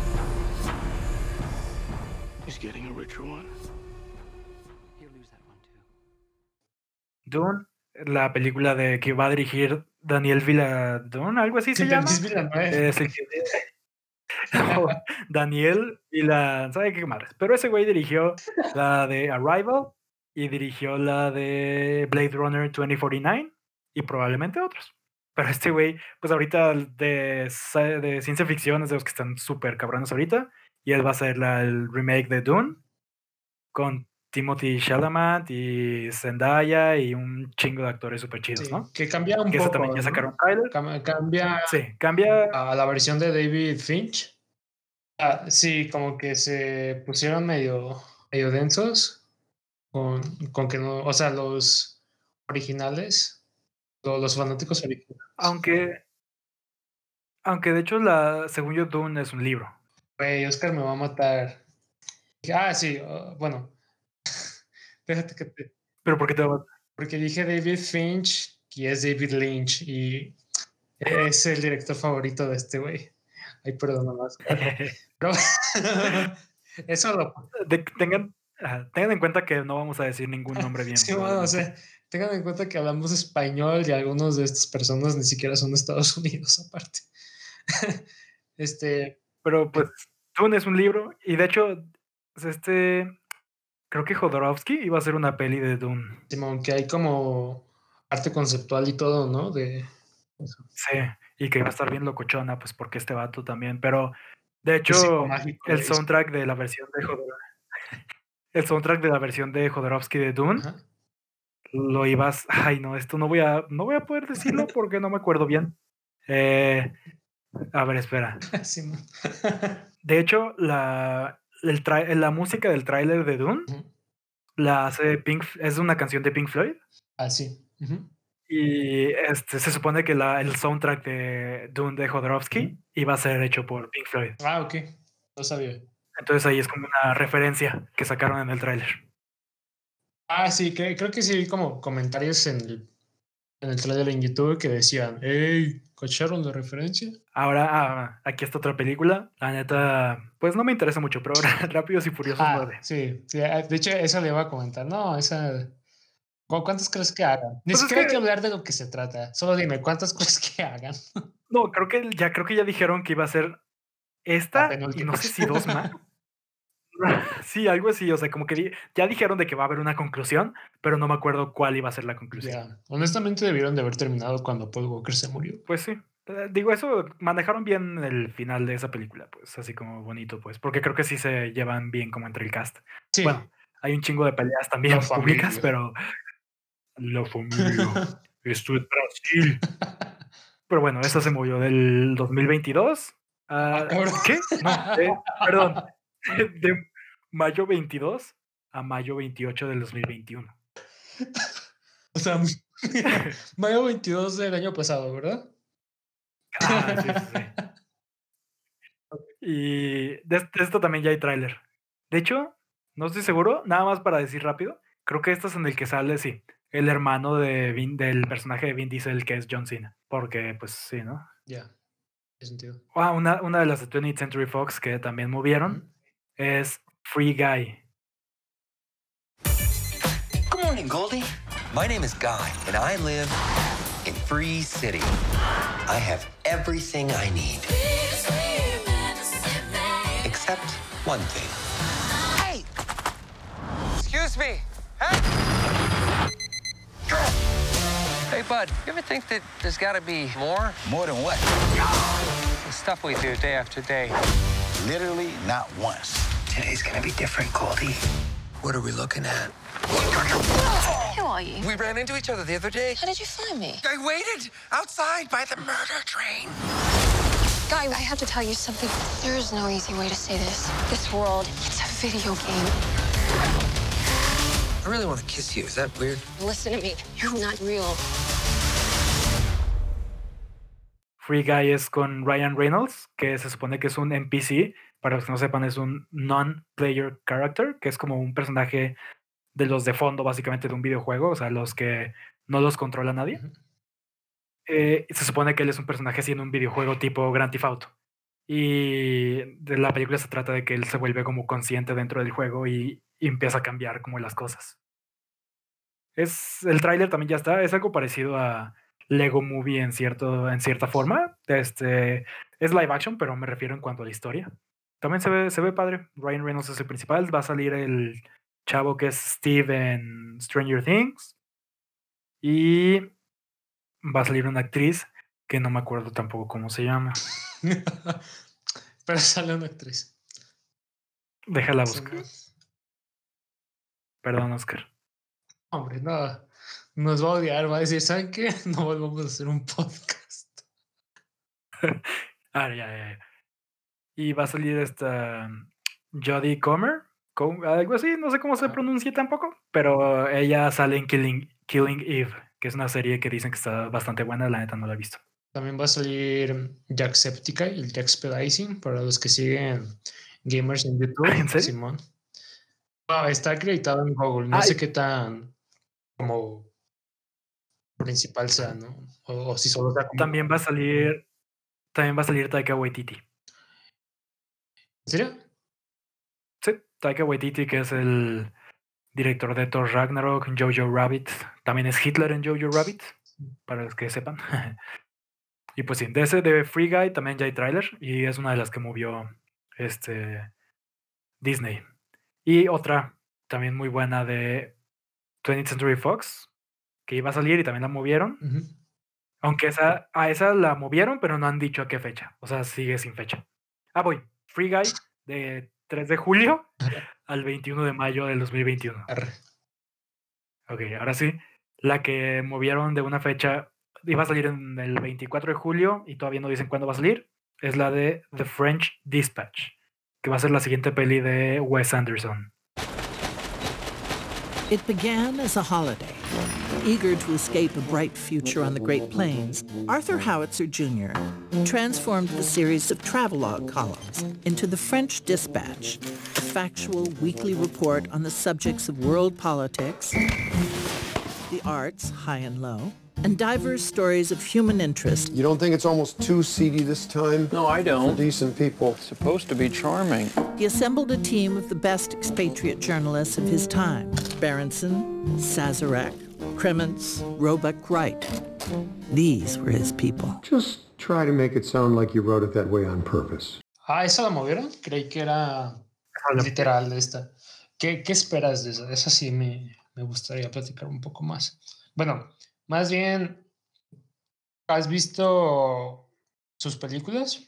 He's getting a richer one. He'll lose that one too. Dune, la película de que va a dirigir Daniel Villadone, algo así se llama. Denis Villeneuve. Es el que- No, Daniel Villa, ¿sabe qué madres? Pero ese güey dirigió la de Arrival y dirigió la de Blade Runner veinte cuarenta y nueve y probablemente otros. Pero este güey, pues ahorita de, sa- de ciencia ficción es de los que están súper cabrones ahorita y él va a hacer la, el remake de Dune con Timothy Chalamet y Zendaya y un chingo de actores súper chidos, Sí, ¿no? que cambia un Que ese poco. también ya ¿no? sacaron trailer. Cam- Cambia Sí, cambia. a la versión de David Finch. Ah, sí, como que se pusieron medio, medio densos con, con que no, o sea, los originales, lo- los fanáticos originales. Aunque, aunque de hecho, la, según yo, Dune es un libro. Güey, Oscar me va a matar. Ah, sí, ah, bueno. Déjate que te- Pero ¿por qué te va- porque dije David Finch y es David Lynch y es el director favorito de este güey. Ay, perdón, más. Pero eso lo. de- tengan, ajá, tengan en cuenta que no vamos a decir ningún nombre bien. Sí, bueno, o sea, tengan en cuenta que hablamos español y algunos de estas personas ni siquiera son de Estados Unidos, aparte. Este, Pero pues Dune es un libro y de hecho, pues, este, creo que Jodorowsky iba a hacer una peli de Dune. Simón, que hay como arte conceptual y todo, ¿no? De eso. Sí, y que iba a estar bien locochona, pues porque este vato también, pero de Físico hecho, mágico, el es- soundtrack de la versión de Jodor el soundtrack de la versión de Jodorowsky de Dune Ajá. lo ibas, ay no, esto no voy a, no voy a poder decirlo porque no me acuerdo bien. Eh, a ver, espera. Simón. De hecho, la, el tra- la música del tráiler de Dune Ujú. la hace Pink, es una canción de Pink Floyd. Ah, sí. Ujú. Y este, se supone que la, el soundtrack de Dune de Jodorowsky Ujú. iba a ser hecho por Pink Floyd. Ah, ok. No sabía. Entonces ahí es como una referencia que sacaron en el tráiler. Ah, sí, que, creo que sí vi como comentarios en el, en el trailer en YouTube que decían, hey, ¿cacharon la referencia? Ahora, ah, aquí está otra película. La neta, pues no me interesa mucho, pero ahora Rápidos y Furiosos Ah, nueve. sí, sí, ah, de hecho, eso le iba a comentar. No, esa. ¿cu- ¿Cuántas crees que hagan? Ni Pues es siquiera hay que que, hablar de lo que se trata. Solo dime, ¿cuántas crees que hagan? no, creo que ya, creo que ya dijeron que iba a ser La esta y penúltima. no sé si dos más. Sí, algo así, o sea, como que di- ya dijeron de que va a haber una conclusión, pero no me acuerdo cuál iba a ser la conclusión. Ya, honestamente debieron de haber terminado cuando Paul Walker se murió. Pues sí. Eh, Digo, eso manejaron bien el final de esa película, pues así como bonito, pues, porque creo que sí se llevan bien como entre el cast. Sí, Bueno, hay un chingo de peleas también la públicas, familia. pero la familia, esto es Brasil. Pero bueno, esa se movió del dos mil veintidós Ah, a... cabrón. ¿Qué? No, de- perdón, de mayo veintidós a mayo veintiocho del dos mil veintiuno. O sea, mayo veintidós del año pasado, ¿verdad? Ah, sí, sí, sí. Y de, est- de esto también ya hay tráiler. De hecho, no estoy seguro, nada más para decir rápido, creo que este es en el que sale, sí, el hermano de Vin- del personaje de Vin Diesel, que es John Cena. Porque, pues sí, ¿no? Ya, tiene sentido. Ah, una, una de las de twentieth Century Fox que también movieron es Free Guy. Good morning, Goldie. My name is Guy, and I live in Free City. I have everything I need. Except one thing. Hey! Excuse me. Hey! Hey, bud, you ever think that there's got to be more? More than what? The stuff we do day after day. Literally not once. Today's gonna be different, Goldie. What are we looking at? Who are you? We ran into each other the other day. How did you find me? I waited outside by the murder train. Guy, I have to tell you something. There is no easy way to say this. This world, it's a video game. I really want to kiss you. Is that weird? Listen to me. You're not real. Free Guy es con Ryan Reynolds, que se supone que es un N P C. Para los que no sepan, es un non-player character, que es como un personaje de los de fondo, básicamente, de un videojuego, o sea, los que no los controla nadie. Ujú. Eh, se supone que él es un personaje así en un videojuego tipo Grand Theft Auto. Y de la película se trata de que él se vuelve como consciente dentro del juego y, y empieza a cambiar como las cosas. Es, el tráiler también ya está, es algo parecido a Lego Movie en, cierto, en cierta forma. Este, es live action, pero me refiero en cuanto a la historia. También se ve, se ve padre. Ryan Reynolds es el principal. Va a salir el chavo que es Steve en Stranger Things. Y va a salir una actriz que no me acuerdo tampoco cómo se llama. Pero sale una actriz. Déjala Sí, buscar. ¿no? Perdón, Oscar. Hombre, no. Nos va a odiar, va a decir, ¿saben qué? No volvamos a hacer un podcast. Ah, ya, ya, ya. Y va a salir esta Jodie Comer, Com- algo así, no sé cómo se Ajá. pronuncia tampoco, pero ella sale en Killing, Killing Eve, que es una serie que dicen que está bastante buena, la neta no la he visto. También va a salir Jacksepticeye y el Jackspedicing para los que siguen gamers en YouTube. ¿En serio? Simón. Ah, está acreditado en Google. No Ay. sé qué tan como principal sea, ¿no? O, o si solo sea como... También va a salir, también va a salir Taika Waititi. ¿En serio? Sí, Taika Waititi, que es el director de Thor Ragnarok, Jojo Rabbit, también es Hitler en Jojo Rabbit, para los que sepan. Y pues sí, de ese de Free Guy también ya hay tráiler y es una de las que movió este, Disney. Y otra también muy buena de twentieth Century Fox, que iba a salir y también la movieron. Ujú. Aunque esa, a esa la movieron, pero no han dicho a qué fecha. O sea, sigue sin fecha. Ah, voy. Free Guy de tres de julio al veintiuno de mayo del dos mil veintiuno. Arre. Ok, ahora sí. La que movieron de una fecha iba a salir en el veinticuatro de julio y todavía no dicen cuándo va a salir. Es la de The French Dispatch, que va a ser la siguiente peli de Wes Anderson. It began as a holiday. Eager to escape a bright future on the Great Plains, Arthur Howitzer Junior transformed the series of travelogue columns into the French Dispatch, a factual weekly report on the subjects of world politics, the arts, high and low, and diverse stories of human interest. You don't think it's almost too seedy this time? No, I don't. For decent people. It's supposed to be charming. He assembled a team of the best expatriate journalists of his time: Berenson, Sazerac, Kremens, Roebuck Wright. These were his people. Just try to make it sound like you wrote it that way on purpose. Ah, ¿esa la movieron? Creí que era literal de esta. ¿Qué, qué esperas de esa? Esa sí me, me gustaría platicar un poco más. Bueno, más bien, ¿has visto sus películas?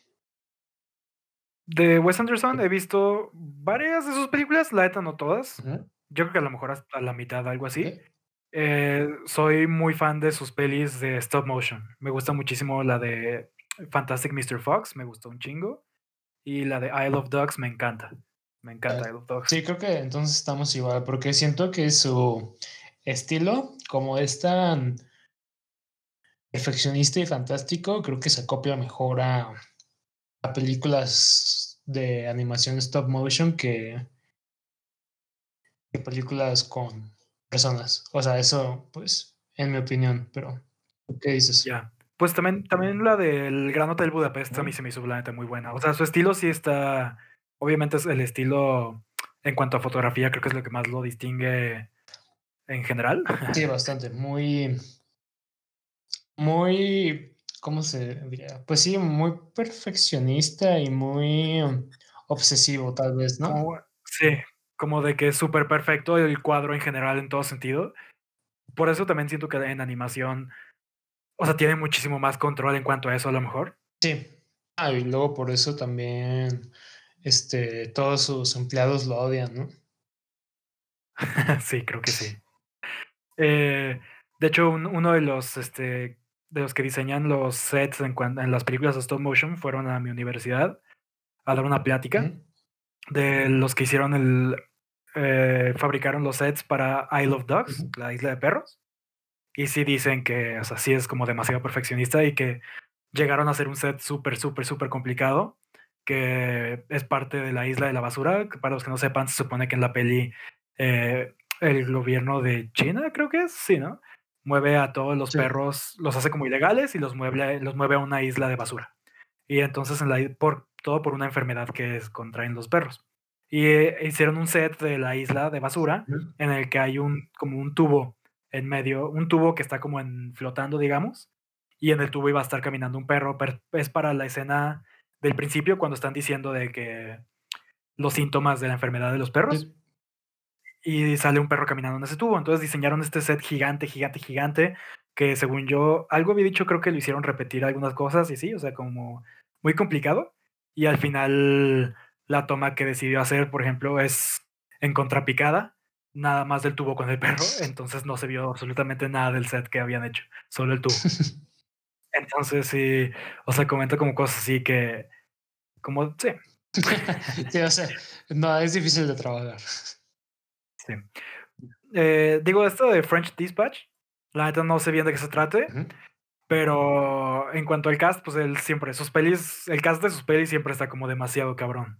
De Wes Anderson he visto varias de sus películas, la neta no todas. Uh-huh. Yo creo que a lo mejor hasta la mitad, algo así. Okay. Eh, soy muy fan de sus pelis de stop motion. Me gusta muchísimo la de Fantastic mister Fox, me gustó un chingo. Y la de Isle of Dogs me encanta. Me encanta Isle of Dogs. Sí, creo que entonces estamos igual, porque siento que su estilo, como es tan perfeccionista y fantástico, creo que se acopla mejor a, a películas de animación stop motion que, que películas con personas. O sea, eso, pues, en mi opinión, pero ¿qué dices? Ya. Yeah. Pues también, también la del Gran Hotel Budapest a mí se me hizo la neta muy buena. O sea, su estilo sí está... Obviamente es el estilo en cuanto a fotografía, creo que es lo que más lo distingue en general. Sí, bastante. Muy... Muy... ¿Cómo se diría? Pues sí, muy perfeccionista y muy obsesivo, tal vez, ¿no? Como, sí, como de que es súper perfecto el cuadro en general en todo sentido. Por eso también siento que en animación... O sea, tiene muchísimo más control en cuanto a eso, a lo mejor. Sí. Ah, y luego por eso también este, todos sus empleados lo odian, ¿no? Sí, creo que sí. Eh, de hecho, un, uno de los, este, de los que diseñan los sets en, en las películas de stop motion fueron a mi universidad a dar una plática uh-huh. de los que hicieron el... Eh, fabricaron los sets para Isle of Dogs, uh-huh. la isla de perros. Y sí dicen que, o sea, sí es como demasiado perfeccionista y que llegaron a hacer un set súper, súper, súper complicado, que es parte de la isla de la basura. Que para los que no sepan, se supone que en la peli eh, el gobierno de China, creo que es, sí, ¿no? Mueve a todos los sí. perros, los hace como ilegales y los mueve, los mueve a una isla de basura. Y entonces, en la, por, todo por una enfermedad que es, contraen los perros. Y eh, hicieron un set de la isla de basura sí. en el que hay un como un tubo en medio, un tubo que está como en flotando, digamos, y en el tubo iba a estar caminando un perro, pero es para la escena del principio cuando están diciendo de que los síntomas de la enfermedad de los perros, sí. y sale un perro caminando en ese tubo. Entonces diseñaron este set gigante, gigante, gigante, que según yo, algo había dicho, creo que lo hicieron repetir algunas cosas, y sí, o sea, como muy complicado, y al final la toma que decidió hacer, por ejemplo, es en contrapicada, nada más del tubo con el perro, entonces no se vio absolutamente nada del set que habían hecho, solo el tubo. Entonces sí, o sea, comenta como cosas así que, como, sí. Sí, o sea, no, es difícil de trabajar. Sí. Eh, digo, esto de French Dispatch, la neta no sé bien de qué se trate, uh-huh. pero en cuanto al cast, pues él siempre, sus pelis, el cast de sus pelis siempre está como demasiado cabrón.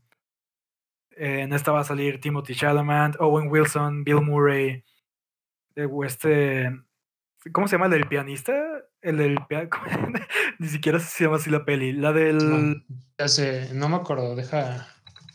En esta va a salir Timothy Chalamet, Owen Wilson, Bill Murray, este, ¿cómo se llama el del pianista? El del ni siquiera se llama así la peli, la del... No, ya sé, no me acuerdo, deja...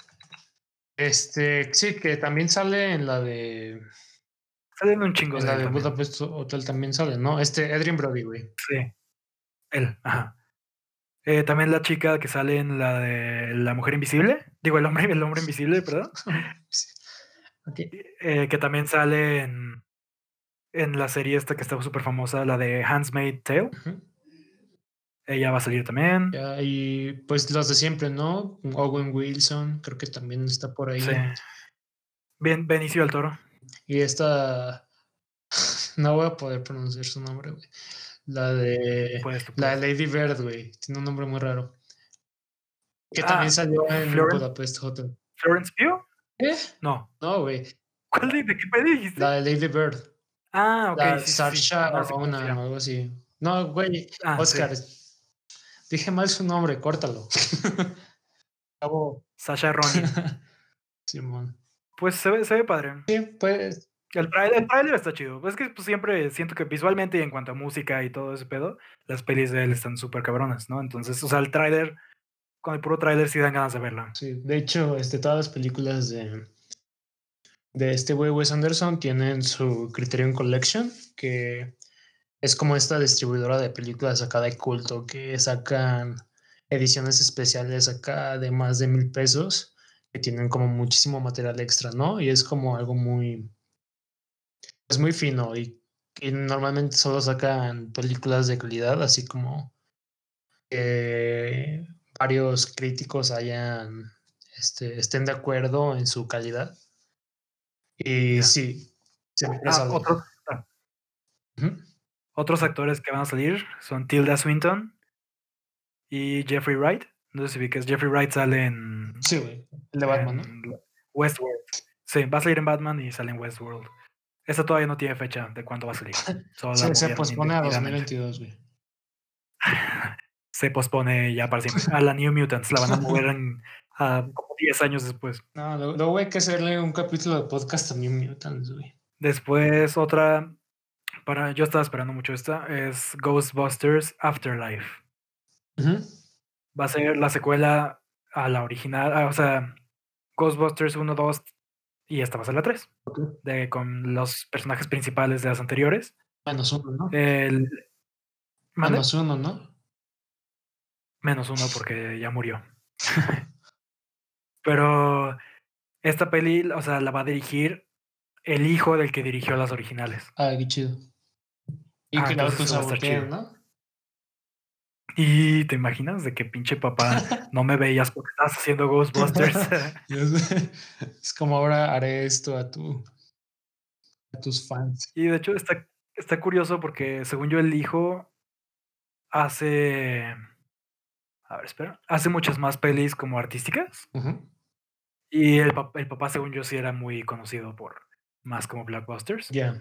Este, sí, que también sale en la de... Sale en un chingo en de la de también. Budapest Hotel también sale, ¿no? Este, Adrien Brody, güey. Sí, él, ajá. Eh, también la chica que sale en la de La Mujer Invisible. Digo, el hombre, el hombre invisible, perdón. Okay. Eh, que también sale en, en la serie esta que está súper famosa, la de Handmaid's Tale. Uh-huh. Ella va a salir también. Ya, y pues los de siempre, ¿no? Owen Wilson, creo que también está por ahí. Sí. Bien, Benicio del Toro. Y esta... No voy a poder pronunciar su nombre, güey. La de... Puedes, tú la puedes. de Lady Bird, güey. Tiene un nombre muy raro. Que Ah, también salió en Florence- Budapest Hotel. ¿Florence Pugh? ¿Eh? No. No, güey. ¿Cuál de, de qué peli dijiste? La de Lady Bird. Ah, ok. La sí, sí, sí. Saoirse No sé cómo se Ronan llama. o algo así. No, güey. Ah, Oscar. sí. Dije mal su nombre, córtalo. Acabó. Sacha Ronan. Simón. Pues se ve, se ve padre. Sí, pues. El trailer, el tráiler está chido. Es que pues, siempre siento que visualmente y en cuanto a música y todo ese pedo, las pelis de él están súper cabronas, ¿no? Entonces, o sea, el tráiler, con el puro tráiler sí dan ganas de verla. Sí, de hecho, este, todas las películas de, de este güey Wes Anderson tienen su Criterion Collection, que es como esta distribuidora de películas acá de culto, que sacan ediciones especiales acá de más de mil pesos, que tienen como muchísimo material extra, ¿no? Y es como algo muy, es muy fino y, y normalmente solo sacan películas de calidad, así como que varios críticos hayan, este, estén de acuerdo en su calidad. Y Ya. sí, siempre Ah, sale. otro- ah. Ujú. Otros actores que van a salir son Tilda Swinton y Jeffrey Wright. No sé si vi que es Jeffrey Wright sale en, Sí, güey. El de Batman, ¿no? en Westworld. Sí, va a salir en Batman y sale en Westworld. Esta todavía no tiene fecha de cuándo va a salir. Solo la Se, se movieron pospone a dos mil indefinidamente. veintidós, güey. Se pospone ya para siempre. A la New Mutants la van a mover en, a como diez años después. No, luego, luego hay que hacerle un capítulo de podcast a New Mutants, güey. Después otra, para yo estaba esperando mucho esta, es Ghostbusters Afterlife. Ujú. Va a ser la secuela a la original, ah, o sea, Ghostbusters uno, dos y esta va a ser la tres, Ok. de, con los personajes principales de las anteriores. Menos uno, ¿no? El, ¿Mande? Menos uno, ¿no? Menos uno porque ya murió. Pero esta peli, o sea, la va a dirigir el hijo del que dirigió las originales. Ah, qué chido. Y Ah, que la entonces eso va a estar saboteen, chido. ¿no? Y te imaginas de que pinche papá no me veías porque estabas haciendo Ghostbusters. Ya sé. Es como ahora haré esto a tu a tus fans. Y de hecho está, está curioso porque según yo el hijo hace, a ver, espera, hace muchas más pelis como artísticas. Ujú. Y el, pap- el papá según yo sí era muy conocido por más como blockbusters. Ya.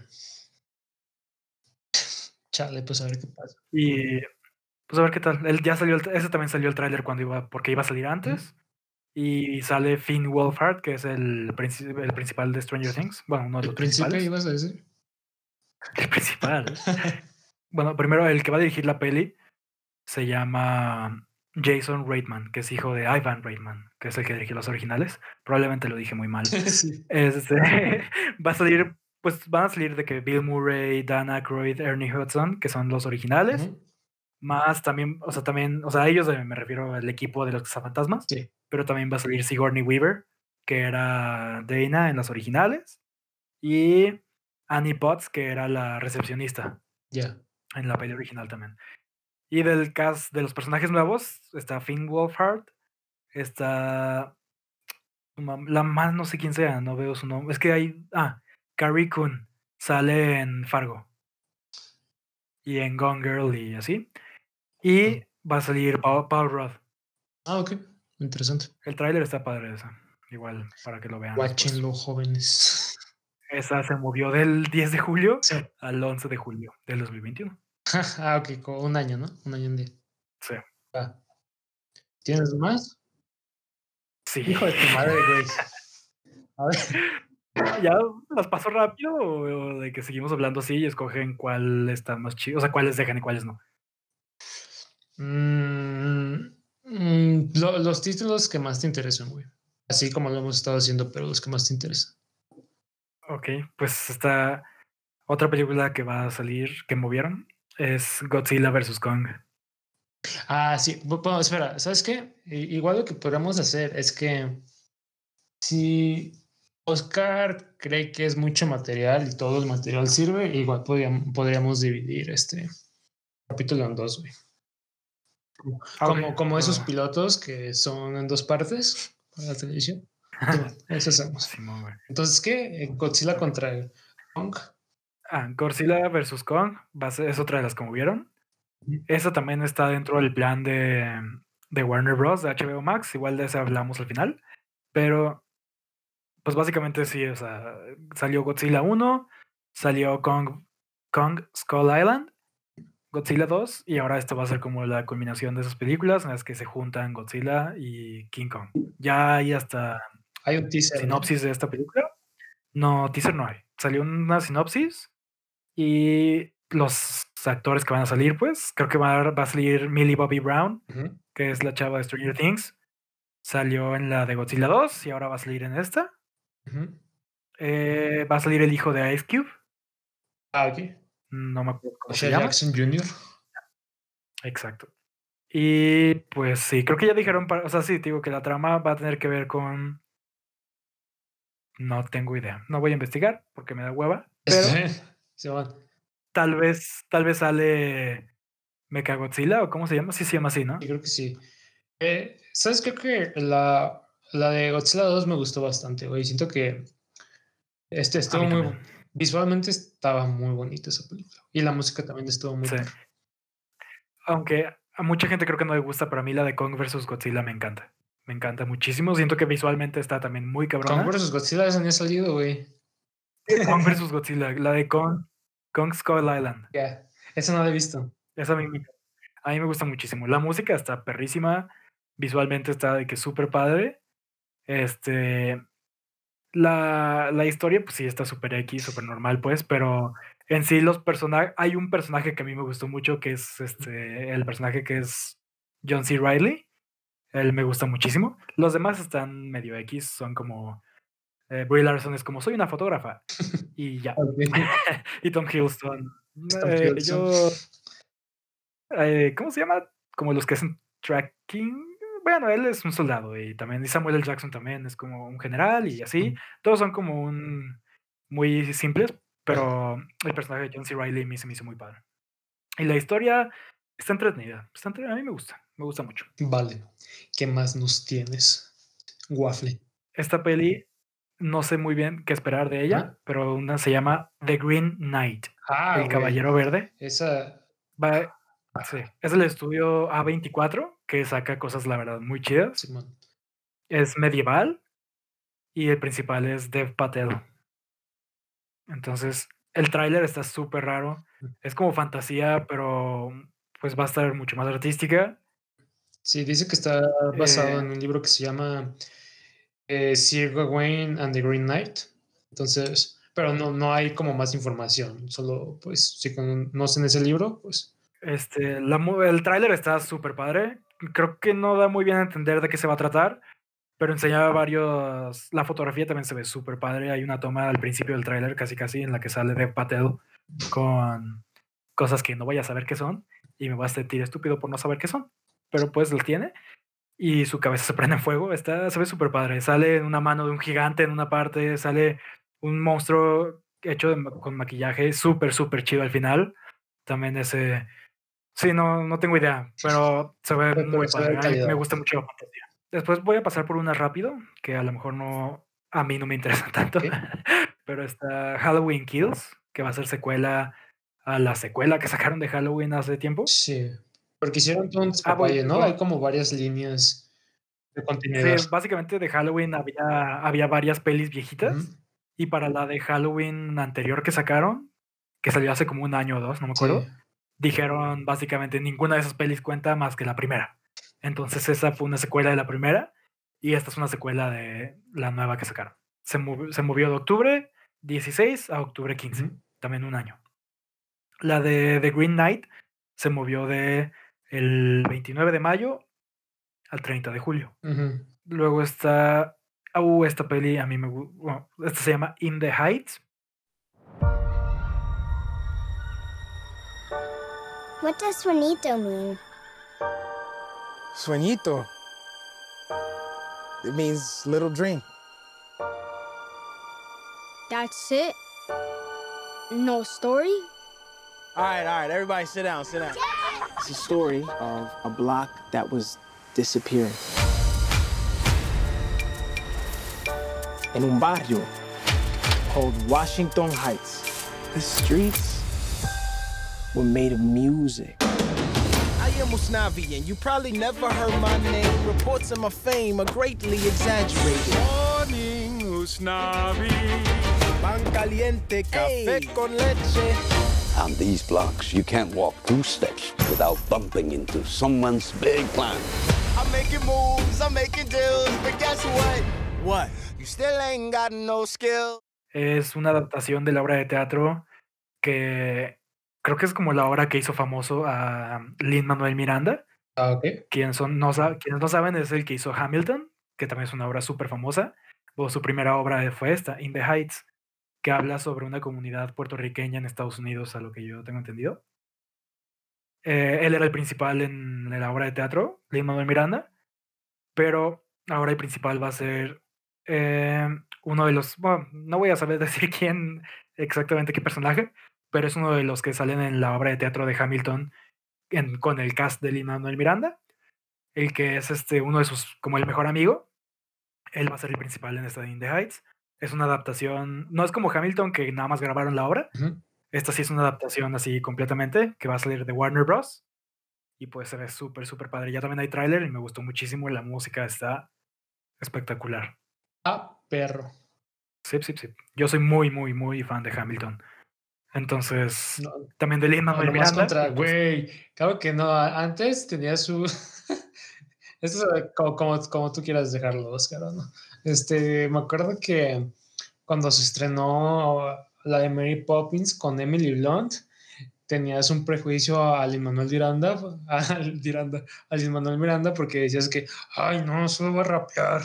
Chale, pues a ver qué pasa. Y pues a ver qué tal. Él ya salió, el tra- ese también salió el tráiler cuando iba, porque iba a salir antes. Y sale Finn Wolfhard, que es el, princi- el principal de Stranger Things. Bueno, uno de ¿El los príncipe principales. ibas a decir? El principal. Bueno, primero el que va a dirigir la peli se llama Jason Reitman, que es hijo de Ivan Reitman, que es el que dirigió los originales. Probablemente lo dije muy mal. Sí. Este, va a salir, pues van a salir de que Bill Murray, Dan Aykroyd, Ernie Hudson, que son los originales. Ujú. Más también, o sea, también, o sea, a ellos eh, me refiero al equipo de los cazafantasmas. Sí. Pero también va a salir Sigourney Weaver, que era Dana en las originales. Y Annie Potts, que era la recepcionista Ya. en la peli original también. Y del cast de los personajes nuevos está Finn Wolfhard, está su mam- la más no sé quién sea, no veo su nombre. Es que hay, ah, Carrie Coon sale en Fargo y en Gone Girl y así. Y va a salir Paul, Paul Rudd. Ah, ok. Interesante. El tráiler está padre esa, igual para que lo vean. después. Watchenlo, jóvenes. Esa se movió del diez de julio Sí. al once de julio del dos mil veintiuno. Ah, ok, como un año, ¿no? Un año y un día. Sí. Ah. ¿Tienes más? Sí. Hijo de tu madre, güey. A ver. ¿Ya las paso rápido o, o de que seguimos hablando así y escogen cuál está más chido? O sea, cuáles dejan y cuáles no. Mm, mm, lo- los títulos que más te interesan, güey. Así como lo hemos estado haciendo, pero los que más te interesan. Ok, pues está otra película que va a salir, que movieron, es Godzilla versus Kong. Ah, sí. Bu- Bueno, espera, ¿sabes qué? I- Igual lo que podríamos hacer es que si Oscar cree que es mucho material y todo el material sirve, igual podríamos, podríamos dividir este capítulo en dos, güey. Como, Ah, ok. como, como esos Ah, pilotos que son en dos partes para la televisión. Simón, eso hacemos. Simón, güey. Entonces, ¿qué? Eh, Godzilla contra el Kong. Ah, Godzilla versus Kong va a ser- es otra de las que movieron. Ujú. Esa también está dentro del plan de, de Warner Bros. De H B O Max. Igual de ese hablamos al final. Pero, pues básicamente sí, o sea, salió Godzilla uno, salió Kong, Kong Skull Island, Godzilla dos, y ahora esto va a ser como la culminación de esas películas en las que se juntan Godzilla y King Kong. Ya hay hasta Hay un teaser, ¿no? sinopsis de esta película. No, teaser no hay. Salió una sinopsis y los actores que van a salir, pues, creo que va a, va a salir Millie Bobby Brown, Ujú, que es la chava de Stranger Things. Salió en la de Godzilla dos y ahora va a salir en esta. ujú. Eh, va a salir el hijo de Ice Cube. Ah, ok. No me acuerdo cómo se O'Shea llama. Jackson junior Exacto. Y pues sí, creo que ya dijeron, para- o sea, sí, te digo que la trama va a tener que ver con... No tengo idea. No voy a investigar porque me da hueva, pero Se van. tal vez, tal vez sale Mechagodzilla o cómo se llama. Sí se llama así, ¿no? Yo creo que sí. Eh, ¿sabes? Creo que la, la de Godzilla dos me gustó bastante, güey. Siento que este A estuvo mí muy... también. Visualmente estaba muy bonita esa película. Y la música también estuvo muy... Sí. perra. Aunque a mucha gente creo que no le gusta, pero a mí la de Kong versus Godzilla me encanta. Me encanta muchísimo. Siento que visualmente está también muy Kong cabrona. versus Godzilla ya ni ha salido, güey. Kong versus Godzilla, la de Kong, Kong Skull Island. Ya, esa no la he visto. Esa a mí, me- a mí me gusta muchísimo. La música está perrísima. Visualmente está de que súper padre. Este. La, la historia, pues sí, está súper X, súper normal, pues, pero en sí los personajes. Hay un personaje que a mí me gustó mucho, que es este. El personaje que es John C. Reilly. Él me gusta muchísimo. Los demás están medio X, son como. Eh, Brie Larson es como, soy una fotógrafa. Y ya. Ok. Y Tom Hiddleston. Tom eh, Hiddleston. yo. eh, ¿Cómo se llama? Como los que hacen tracking. Bueno, él es un soldado y también. Y Samuel L. Jackson también es como un general y así. Todos son como un. Muy simples, pero el personaje de John C. Reilly a mí se me hizo muy padre. Y la historia está entretenida. Está entre- A mí me gusta. Me gusta mucho. Vale. ¿Qué más nos tienes? Waffle. Esta peli. No sé muy bien qué esperar de ella, Ajá. pero una se llama The Green Knight, Ah, el güey. Caballero Verde. Esa. Va, sí, es el estudio A veinticuatro que saca cosas, la verdad, muy chidas. Simón. Es medieval y el principal es Dev Patel. Entonces, el tráiler está súper raro. Es como fantasía, pero pues va a estar mucho más artística. Sí, dice que está basado Eh, en un libro que se llama eh, Sir Gawain and the Green Knight. Entonces, pero no, no hay como más información. Solo, pues, si conocen ese libro, pues. Este, la, mu- el tráiler está súper padre. Creo que no da muy bien a entender de qué se va a tratar, pero enseñaba varios. La fotografía también se ve súper padre. Hay una toma al principio del tráiler, casi casi, en la que sale Dev Patel con cosas que no voy a saber qué son y me voy a sentir estúpido por no saber qué son, pero pues lo tiene y su cabeza se prende en fuego. Está, se ve súper padre. Sale una mano de un gigante en una parte, sale un monstruo hecho de ma- con maquillaje súper, súper chido al final. También ese. Sí, no, no tengo idea, pero se ve Pero muy se ve padre. A mí calidad. me gusta mucho la fantasía. Después voy a pasar por una rápido, que a lo mejor no, a mí no me interesa tanto, Ok. pero está Halloween Kills, que va a ser secuela a la secuela que sacaron de Halloween hace tiempo. Sí. Porque hicieron todo un Ah, voy- despapalle, ¿no? voy- Hay como varias líneas de Sí, continuidad. básicamente de Halloween había, había varias pelis viejitas, Ujú. y para la de Halloween anterior que sacaron, que salió hace como un año o dos, no me acuerdo, Sí. dijeron básicamente ninguna de esas pelis cuenta más que la primera. Entonces esa fue una secuela de la primera y esta es una secuela de la nueva que sacaron. Se, movió, se movió de octubre dieciséis a octubre quince, Ujú. también un año. La de The Green Knight se movió de el veintinueve de mayo al treinta de julio. Ujú. Luego está, uh, esta peli a mí me gusta, bueno, esta se llama In the Heights. What does Juanito mean? Sueñito. It means little dream. That's it? No story? All right, all right, everybody sit down, sit down. It's a story of a block that was disappearing. In un barrio called Washington Heights. The streets were made of music. I am Usnavi, and you probably never heard my name. Reports of my fame are greatly exaggerated. Morning, Usnavi. Pan caliente, café con leche. On these blocks, you can't walk two steps without bumping into someone's big plan. I'm making moves, I'm making deals, but guess what? What? You still ain't got no skill. Es una adaptación de la obra de teatro que creo que es como la obra que hizo famoso a Lin-Manuel Miranda. Ah, ok. Quienes, son, no, quienes no saben, es el que hizo Hamilton, que también es una obra súper famosa. O su primera obra fue esta, In the Heights, que habla sobre una comunidad puertorriqueña en Estados Unidos, a lo que yo tengo entendido. Eh, él era el principal en la obra de teatro, Lin-Manuel Miranda, pero ahora el principal va a ser eh, uno de los... Bueno, no voy a saber decir quién exactamente qué personaje, pero es uno de los que salen en la obra de teatro de Hamilton en, con el cast de Lin-Manuel Miranda, el que es este uno de sus, como el mejor amigo. Él va a ser el principal en esta In the Heights. Es una adaptación, no es como Hamilton que nada más grabaron la obra. Uh-huh. Esta sí es una adaptación así completamente, que va a salir de Warner Bros. Y pues se ve súper, súper padre. Ya también hay tráiler y me gustó muchísimo. La música está espectacular. Ah, perro. Sí, sí, sí. Yo soy muy, muy, muy fan de Hamilton. Entonces, no, también de Lin-Manuel no, Miranda. Contra, güey, claro que no. Antes tenía su... Esto es como, como, como tú quieras dejarlo, Oscar, ¿no? Este, me acuerdo que cuando se estrenó la de Mary Poppins con Emily Blunt, tenías un prejuicio a Lin-Manuel Miranda, a Miranda, a Lin-Manuel Miranda, porque decías que, ay, no, solo va a rapear.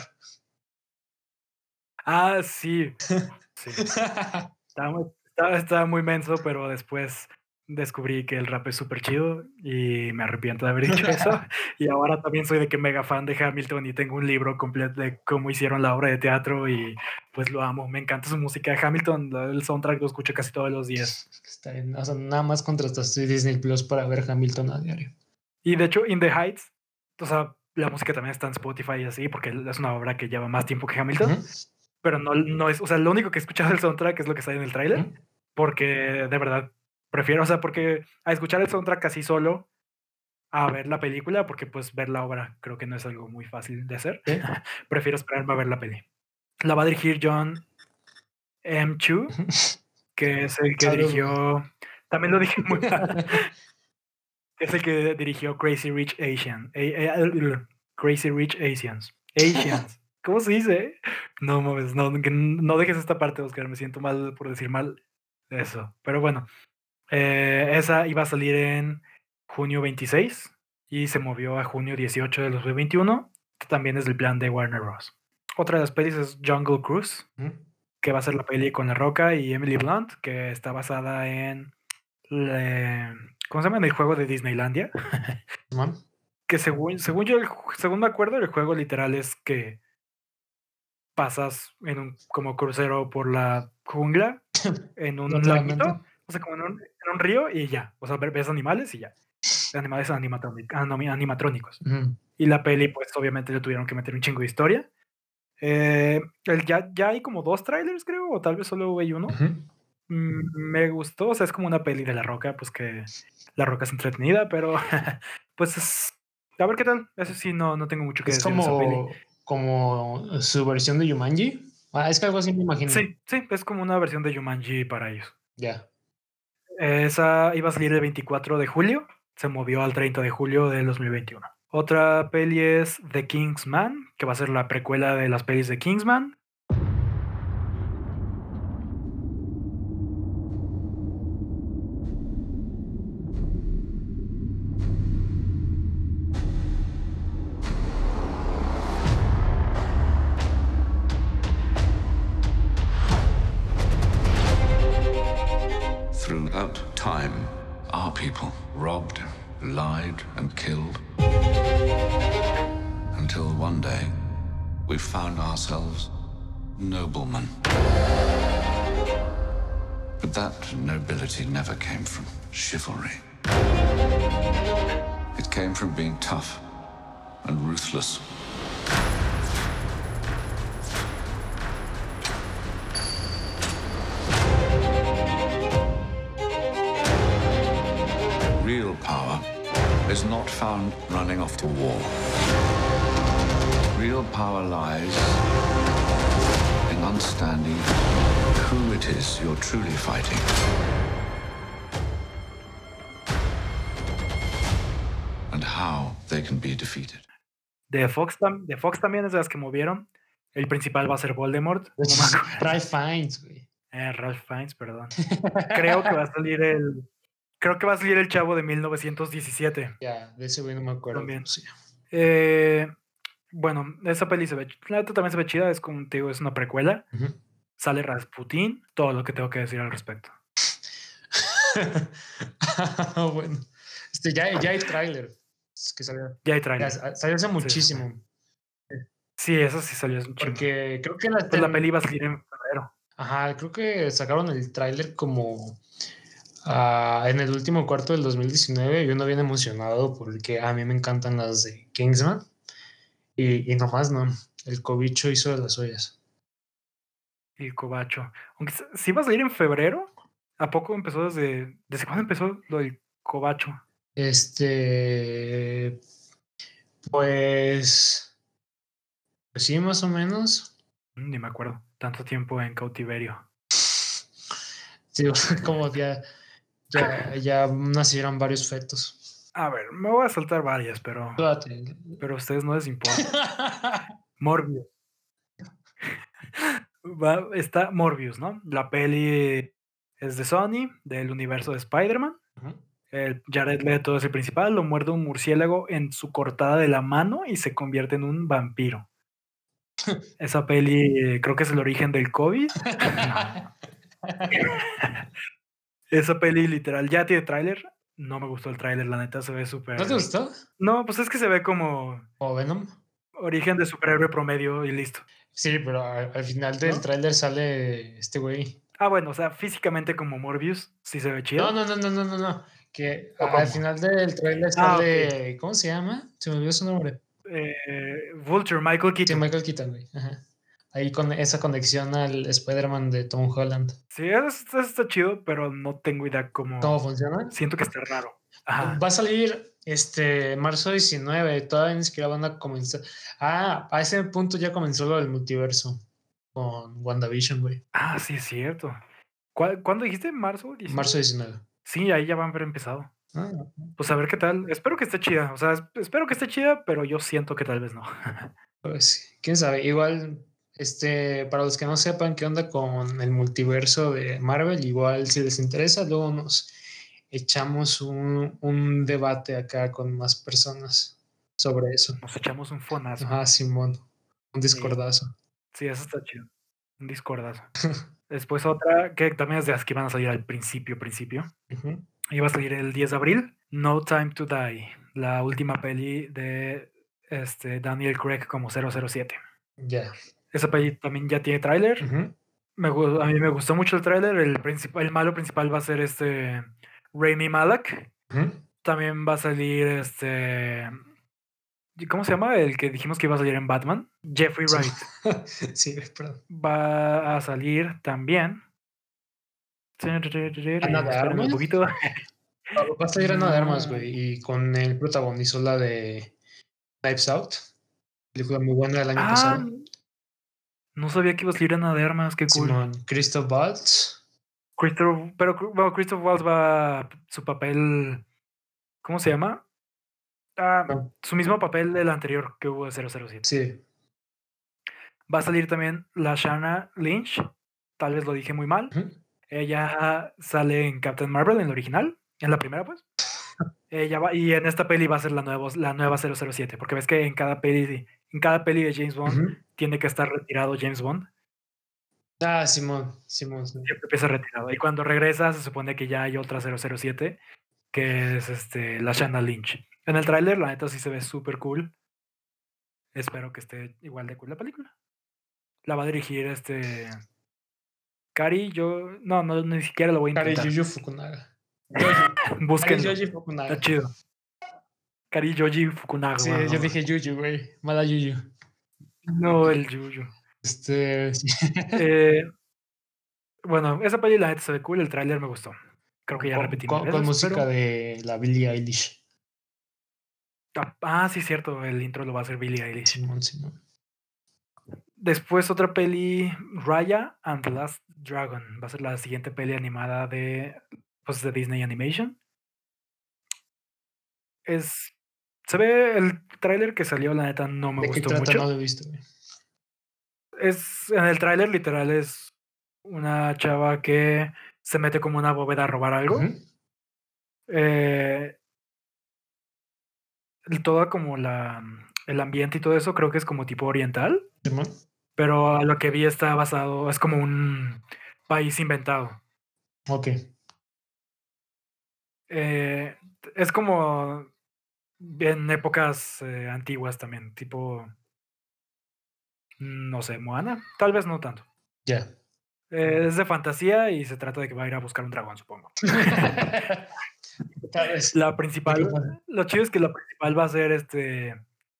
Ah, sí. sí. estaba, muy, estaba, estaba muy menso, pero después descubrí que el rap es súper chido y me arrepiento de haber dicho eso. Y ahora también soy de que mega fan de Hamilton y tengo un libro completo de cómo hicieron la obra de teatro y pues lo amo. Me encanta su música. Hamilton, el soundtrack lo escucho casi todos los días. Está bien. O sea, nada más contrataste Disney Plus para ver Hamilton a diario. Y de hecho, In the Heights, o sea, la música también está en Spotify y así, porque es una obra que lleva más tiempo que Hamilton. Uh-huh. Pero no, no es, o sea, lo único que he escuchado del soundtrack es lo que sale en el tráiler, uh-huh. porque de verdad prefiero, o sea, porque a escuchar el soundtrack así solo a ver la película, porque pues ver la obra creo que no es algo muy fácil de hacer. ¿Eh? Prefiero esperarme a ver la peli. La va a dirigir John M. Chu, que es el que Salud. dirigió, también lo dije muy mal, que es el que dirigió Crazy Rich Asian, a, a, a, Crazy Rich Asians, Asians. ¿Cómo se dice? No mames, no, no dejes esta parte, Oscar, me siento mal por decir mal eso. Pero bueno. Eh, esa iba a salir en junio veintiséis y se movió a junio dieciocho de dos mil veintiuno. También es el plan de Warner Bros. Otra de las pelis es Jungle Cruise, ¿Mm? que va a ser la peli con La Roca y Emily Blunt, que está basada en le, ¿cómo se llama? En el juego de Disneylandia. ¿Man? Que según, según yo, el, según me acuerdo, el juego literal es que pasas en un como crucero por la jungla en un laguito. O sea, como en un, en un río y ya. O sea, ves animales y ya. Animales animatrónicos. Uh-huh. Y la peli, pues, obviamente le tuvieron que meter un chingo de historia. Eh, el, ya, ya hay como dos trailers, creo, o tal vez solo hay uno. Uh-huh. Mm, me gustó, o sea, es como una peli de La Roca, pues que La Roca es entretenida, pero pues es... A ver qué tal. Eso sí, no, no tengo mucho que es decir como, de esa peli. Como su versión de Jumanji. Ah, es que algo así me imagino. Sí, sí, es como una versión de Jumanji para ellos. Ya. Yeah. Esa iba a salir el veinticuatro de julio, se movió al treinta de julio del dos mil veintiuno. Otra peli es The Kingsman, que va a ser la precuela de las pelis de Kingsman. Throughout time, our people robbed, lied and killed. Until one day, we found ourselves noblemen. But that nobility never came from chivalry. It came from being tough and ruthless. Real power is not found running off to war. Real power lies in understanding who it is you're truly fighting. And how they can be defeated. De Fox, tam- de Fox también es de las que movieron. El principal va a ser Voldemort. No me acuerdo. Ralph Fiennes, güey. Eh, Ralph Fiennes, perdón. Creo que va a salir el. Creo que va a salir el chavo de mil novecientos diecisiete. Ya, de ese güey no me acuerdo. También. Sí. Eh, bueno, esa peli se ve. La neta también se ve chida. Es como te digo, es una precuela. Ujú. Sale Rasputín. Todo lo que tengo que decir al respecto. Bueno, este, ya, ya hay tráiler. Es que salió, Ya hay ya, trailer. salió hace muchísimo. Sí, eso sí salió hace un chingo. Porque creo que la, Pues la peli va a salir en febrero. Ajá, creo que sacaron el tráiler como ah, en el último cuarto del dos mil diecinueve y uno bien emocionado porque a mí me encantan las de Kingsman y, y nomás no, el cobicho hizo de las suyas. El cobacho. Aunque s- sí va a salir en febrero. ¿A poco empezó desde. ¿Desde cuándo empezó lo del cobacho? Este, pues, pues sí, más o menos. Mm, Ni me acuerdo. Tanto tiempo en cautiverio. Sí, como ya, ya, ya nacieron varios fetos. A ver, me voy a saltar varias, pero. Date. Pero a ustedes no les importa. Morbius. Va- está Morbius, ¿no? La peli es de Sony, del universo de Spider-Man. Ujú. El Jared Leto es el principal, lo muerde un murciélago en su cortada de la mano y se convierte en un vampiro. Esa peli eh, creo que es el origen del COVID. No. Esa peli literal ya tiene tráiler. No me gustó el tráiler, la neta se ve súper. ¿No te gustó? No, pues es que se ve como ¿O Venom? origen de superhéroe promedio y listo. Sí, pero al, al final del ¿No? tráiler sale este güey. Ah, bueno, o sea, físicamente como Morbius sí se ve chido. No, no, no, no, no, no, no. Que ¿O a- al cómo? final del tráiler Ah, sale. ¿Cómo se llama? Se me olvidó su nombre. Eh, Vulture, Michael Sí, Keaton. Michael Keaton, güey. Ajá. Ahí con esa conexión al Spider-Man de Tom Holland. Sí, eso, eso está chido, pero no tengo idea cómo. ¿Cómo funciona? Siento que está raro. Ajá. Va a salir este marzo diecinueve. Todavía ni siquiera van a comenzar. Ah, a ese punto ya comenzó lo del multiverso con WandaVision, güey. Ah, sí, es cierto. ¿Cuál- ¿Cuándo dijiste? ¿Marzo? diecinueve? Marzo diecinueve. Sí, ahí ya van a haber empezado. Ah, Pues a ver qué tal. Espero que esté chida. O sea, es- espero que esté chida, pero yo siento que tal vez no. pues quién sabe. Igual, este, para los que no sepan qué onda con el multiverso de Marvel, igual si les interesa, luego nos echamos un, un debate acá con más personas sobre eso. Nos echamos un fonazo. Ajá, Simón. Un discordazo. Sí, eso está chido. Un discordazo. Después otra que también es de las que iban a salir al principio, principio. Ujú. Iba a salir el diez de abril. No Time to Die. La última peli de este, Daniel Craig como cero cero siete. Ya. Esa peli también ya tiene tráiler. Ujú. Me gu- a mí me gustó mucho el tráiler. El, principal, el malo principal va a ser este Rami Malek. Ujú. También va a salir este. ¿Cómo se llama? El que dijimos que iba a salir en Batman. Jeffrey Sí. Wright. Sí, perdón. Va a salir también. ¿Ana de Espérenme un Armas? poquito. Va a salir Ana de Armas, No. güey. Y con él protagonizó la de Knives Out. Película muy buena del año Ah, pasado. no sabía que iba a salir Ana de Armas. Qué cool. Simón. Christoph Waltz. Christopher, pero bueno, Christoph Waltz va su papel. ¿Cómo se llama? Ah, No. su mismo papel del anterior que hubo de cero cero siete. Sí. Va a salir también la Shanna Lynch. Tal vez lo dije muy mal. Ujú. Ella sale en Captain Marvel, en la original. En la primera, pues. Ella va, y en esta peli va a ser la nueva, la nueva cero cero siete. Porque ves que en cada peli, en cada peli de James Bond Ujú. tiene que estar retirado James Bond. Ah, Simón. Simón. sí. Siempre empieza retirado. Y cuando regresa, se supone que ya hay otra cero cero siete. que es este, la Shanna Lynch. En el tráiler, la neta sí se ve súper cool. Espero que esté igual de cool la película. La va a dirigir este... Kari, yo... No, no, ni siquiera lo voy a Kari intentar. Yuji Fukunaga. Yoji. Búsquenlo. Kari Yoji Fukunaga. Está chido. Kari Yoji Fukunaga. Sí, yo dije Yuyu, güey. Mala Yuyu. No, el Yuyu. Este... sí. Eh, bueno, esa peli la neta se ve cool. El tráiler me gustó. Creo que ya Con, repetí. con, mil con veces, música pero- de la Billie Eilish. Ah, Ah, sí, cierto. El intro lo va a hacer Billie Eilish. Simón, Simón. Después otra peli, Raya and the Last Dragon. Va a ser la siguiente peli animada de, pues, de Disney Animation. Es... Se ve el tráiler que salió, la neta, no me ¿De qué gustó trata? mucho. No lo he visto, güey. Es, en el tráiler literal es una chava que se mete como una bóveda a robar algo. Ujú. Eh, el- toda como la, el ambiente y todo eso creo que es como tipo oriental, Simón. pero a lo que vi está basado, es como un país inventado. Ok. Eh, es como en épocas eh, antiguas también, tipo, no sé, Moana, tal vez no tanto. Ya. Eh, es de fantasía y se trata de que va a ir a buscar un dragón, supongo. Tal vez. La principal, ¿De qué pasa? lo chido es que la principal va a ser este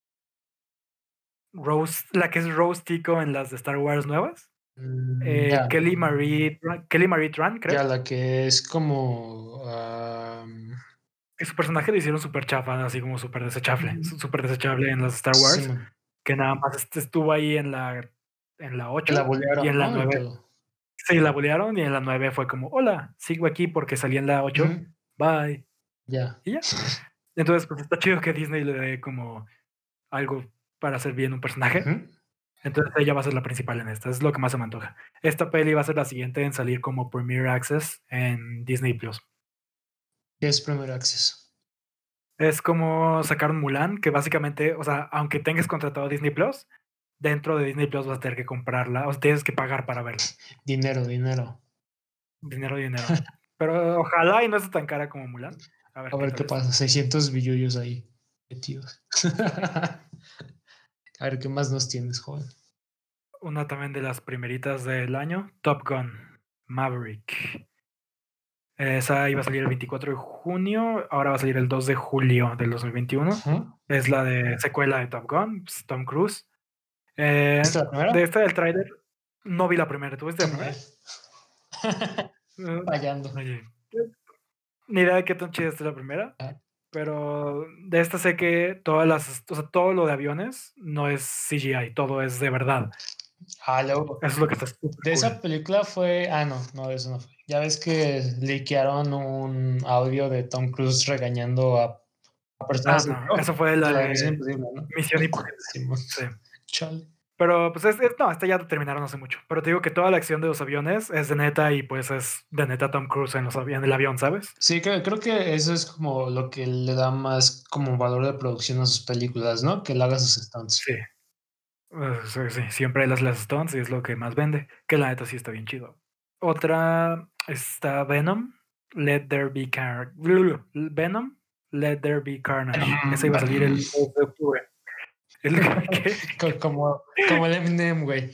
Rose, la que es Rose Tico en las de Star Wars nuevas. Mm, Eh, ya. Kelly Marie Tran- Kelly Marie Tran, creo. Ya, la que es como... am, Que su personaje lo hicieron súper chafa, así como súper desechable, su- súper desechable en las Star Wars, Simón. que nada más est- estuvo ahí en la en la Que ocho la bolearon, y en la ¿no? Y nueve. todo. Sí, la bolearon y en la nueve fue como, hola, sigo aquí porque salí en la ocho, Ujú. bye. Ya. Y ya. Entonces, pues está chido que Disney le dé como algo para hacer bien un personaje. Ujú. Entonces ella va a ser la principal en esta, es lo que más se me antoja. Esta peli va a ser la siguiente en salir como Premier Access en Disney Plus. ¿Qué es Premier Access? Es como sacar un Mulan, que básicamente, o sea, aunque tengas contratado Disney Plus, dentro de Disney Plus vas a tener que comprarla, o sea, tienes que pagar para verla. Dinero, dinero. Dinero, dinero. Pero ojalá y no esté tan cara como Mulan. A ver, A ver tal qué está. pasa. seiscientos billullos ahí metidos. A ver qué más nos tienes, joven. Una también de las primeritas del año, Top Gun, Maverick. Esa iba a salir el veinticuatro de junio, ahora va a salir el dos de julio del dos mil veintiuno. Ajá. Es la de secuela de Top Gun, pues, Tom Cruise. Eh, ¿Viste la primera? de esta del trailer, no vi la primera. ¿Tú viste la primera? Eh, Fallando. Oye, ni idea de qué tan chida está la primera, Ah. pero de esta sé que todas las, o sea, todo lo de aviones no es C G I, todo es de verdad. Ah, luego. Eso es lo que está súper De cool. esa película fue. Ah, no, no, eso no fue. Ya ves que liquearon un audio de Tom Cruise regañando a, a Ah, personas. del no, trabajo. eso fue De la la de Misión Imposible, ¿no? Misión Imposible. Simón. Sí. Chale. Pero pues es, es- no, esta ya la terminaron hace mucho. Pero te digo que toda la acción de los aviones es de neta y pues es de neta Tom Cruise en, los avi- en el avión, ¿sabes? Sí, creo, creo que eso es como lo que le da más como valor de producción a sus películas, ¿no? Que él haga sus stunts. Sí. Eh, sí, sí, siempre las las Stones y es lo que más vende. Que la neta sí está bien chido. Otra está Venom, Let There Be Car Venom, Let There Be Carnage. Esa iba a salir el dos de octubre. El- ¿qué? Co- Como, como el Eminem, güey.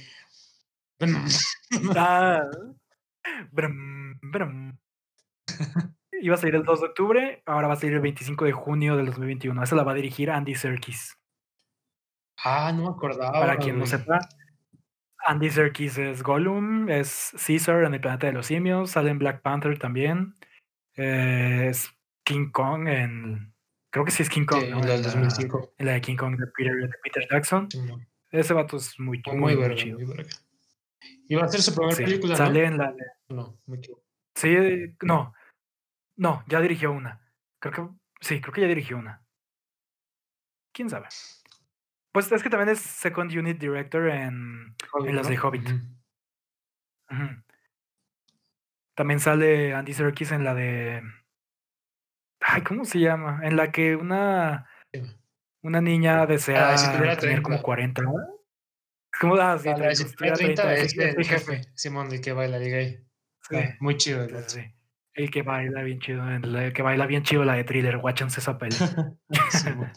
Ah, brum, brum. Iba a salir el dos de octubre, ahora va a salir el veinticinco de junio del dos mil veintiuno. Esa la va a dirigir Andy Serkis. Ah, no me acordaba. Para quien no güey. sepa, Andy Serkis es Gollum, es Caesar en el planeta de los simios, sale en Black Panther también, eh, es King Kong en... Creo que sí es King Kong, Sí, ¿no? en la del En dos mil la, cinco. en la de King Kong de Peter, de Peter Jackson. Simón. Ese vato es muy, Muy, muy, muy muy verga, chido. muy verga. Iba a ser su primera Sí, película, sale ¿no? en la de... No, me equivoco. Sí, no, no, ya dirigió una. Creo que, sí, creo que ya dirigió una. ¿Quién sabe? Pues es que también es Second Unit Director en, Hobbit, en las ¿no? de Hobbit. Ujú. Ujú. También sale Andy Serkis en la de... Ay, ¿cómo se llama? En la que una, una niña Ah, si desea tuviera tener como treinta. cuarenta. ¿Cómo? Ah, sí, Ah, la de treinta, si como si tuviera tuviera treinta treinta, es sí, es el el jefe. jefe, Simón, el que baila, diga ahí. Sí, Ah, muy chido el sí, vato. sí. El que baila bien chido, el que baila bien chido la de Thriller, guáchense esa peli. Sí, bueno.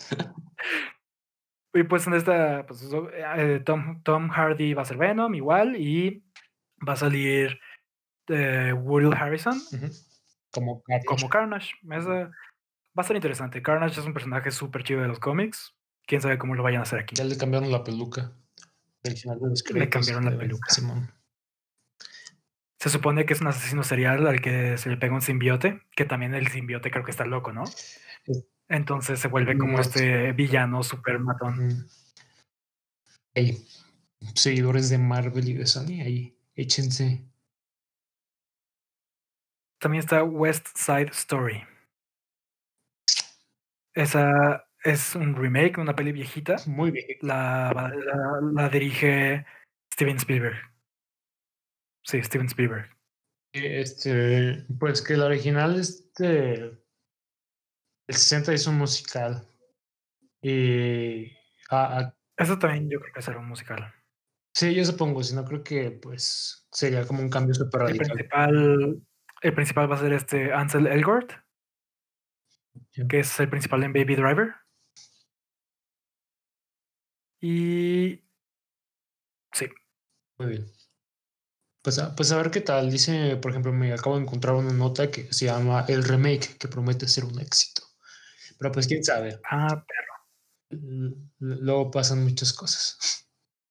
Y pues en esta, pues eso, eh, Tom, Tom Hardy va a ser Venom igual y va a salir eh, Woody Harrison Ujú. Como Carnage. como Carnage. Esa- va a ser interesante. Carnage es un personaje súper chido de los cómics. Quién sabe cómo lo vayan a hacer aquí. Ya le cambiaron la peluca del final de los Le créditos. cambiaron la de Venom, peluca. Simón. Se supone que es un asesino serial al que se le pega un simbiote, que también el simbiote creo que está loco, ¿no? Es- Entonces se vuelve como No, este villano súper matón. Ujú. Hey, seguidores de Marvel y de Sony, ahí, échense. También está West Side Story. Esa es un remake, una peli viejita. Muy bien. La, la, la dirige Steven Spielberg. Sí, Steven Spielberg. Este, pues que el original, este, el sesenta es un musical. Y a- a- Eso también yo creo que será un musical. sí, yo supongo, si no creo que pues sería como un cambio súper El radical. principal, el principal va a ser este Ansel Elgort, Ya. que es el principal en Baby Driver. Y sí, Muy bien. Pues a, pues a ver qué tal. Dice, por ejemplo, me acabo de encontrar una nota que se llama El Remake, que promete ser un éxito. Pero pues quién sabe. ah, perro. L- Luego pasan muchas cosas.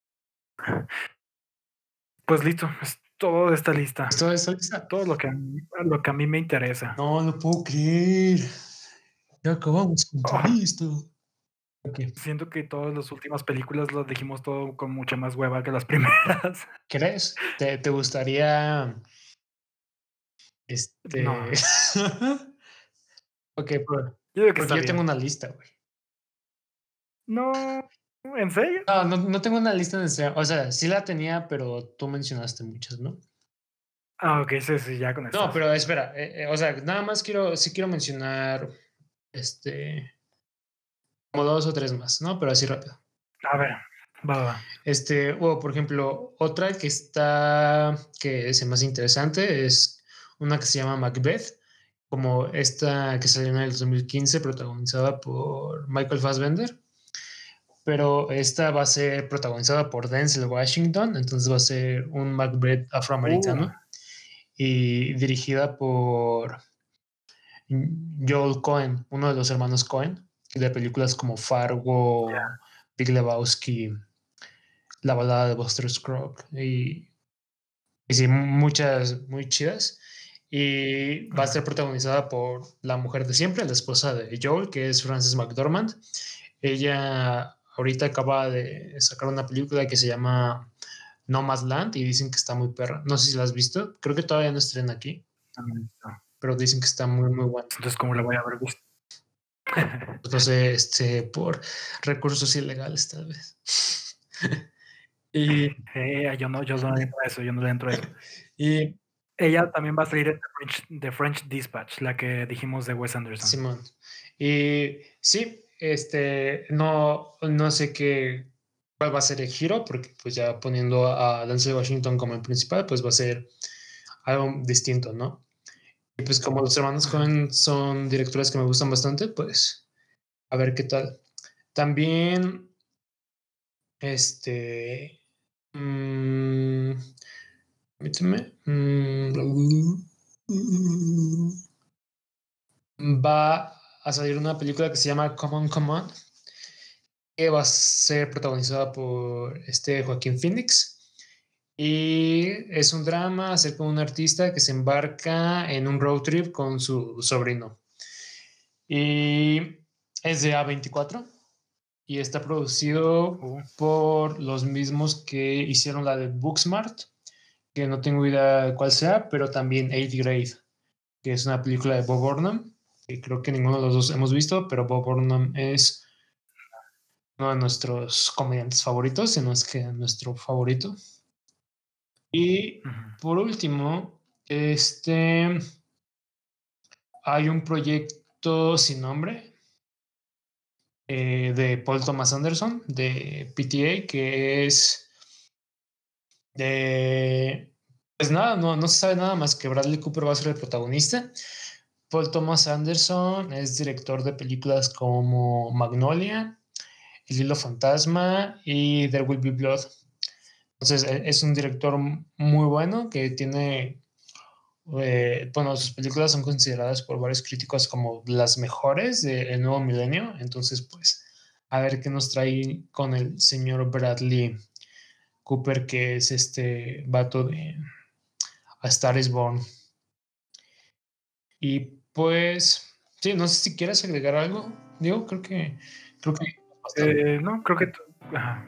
Pues listo, es todo de esta lista. ¿Todo está lista? Todo lo que, a mí- lo que a mí me interesa. No lo puedo creer. Ya acabamos con tu Oh. lista. Ok. Siento que todas las últimas películas las dijimos todo con mucha más hueva que las primeras. ¿Crees? ¿Te, te gustaría este? No. Ok, pues, Yo digo que porque está yo bien. tengo una lista, güey. No, ¿en serio? No, no, no tengo una lista de, o sea, sí la tenía, pero tú mencionaste muchas, ¿no? Ah, ok, sí, sí, ya con esto. No, pero espera, eh, eh, o sea, nada más quiero, sí quiero mencionar, este, como dos o tres más, ¿no? Pero así rápido. A ver, va, va. Este, o por ejemplo, otra que está, que es más interesante, es una que se llama Macbeth, como esta que salió en el dos mil quince, protagonizada por Michael Fassbender, pero esta va a ser protagonizada por Denzel Washington, entonces va a ser un Macbeth afroamericano Uh. y dirigida por Joel Cohen, uno de los hermanos Cohen, de películas como Fargo, Yeah. Big Lebowski, La balada de Buster Scruggs y, y sí, muchas muy chidas. Y va a ser protagonizada por la mujer de siempre, la esposa de Joel, que es Frances McDormand. Ella ahorita acaba de sacar una película que se llama Nomadland y dicen que está muy perra. No sé si la has visto. Creo que todavía no estrena aquí, pero dicen que está muy, muy buena. Entonces, ¿cómo la voy a haber visto? No sé, este, por recursos ilegales, tal vez. y, Eh, yo no, yo no le entro a eso, yo no le entro a eso. y Ella también va a salir en The French, The French Dispatch, la que dijimos de Wes Anderson. Simón. Y sí, este, no, no sé qué, cuál va a ser el giro, porque pues ya poniendo a Denzel Washington como el principal, pues va a ser algo distinto, ¿no? Y pues como los hermanos Coen son directores que me gustan bastante, pues a ver qué tal. También, este, mmm, permíteme, mm, va a salir una película que se llama Come On, Come On, que va a ser protagonizada por este Joaquín Phoenix. Y es un drama acerca de un artista que se embarca en un road trip con su sobrino. Y es de A veinticuatro y está producido Uh. por los mismos que hicieron la de Booksmart, que no tengo idea de cuál sea, pero también Eighth Grade, que es una película de Bob Burnham, que creo que ninguno de los dos hemos visto, pero Bob Burnham es uno de nuestros comediantes favoritos, si no es que nuestro favorito. Y Ujú. por último, este, hay un proyecto sin nombre eh, de Paul Thomas Anderson, de P T A, que es de Pues nada, no, no se sabe nada más que Bradley Cooper va a ser el protagonista. Paul Thomas Anderson es director de películas como Magnolia, El Hilo Fantasma y There Will Be Blood. Entonces es un director muy bueno que tiene, eh, bueno, sus películas son consideradas por varios críticos como las mejores del nuevo milenio. Entonces, pues, a ver qué nos trae con el señor Bradley Cooper, que es este vato de A Star is Born. Y pues, sí, no sé si quieres agregar algo. Digo, creo que... Creo que eh, no, creo que... T- Ajá.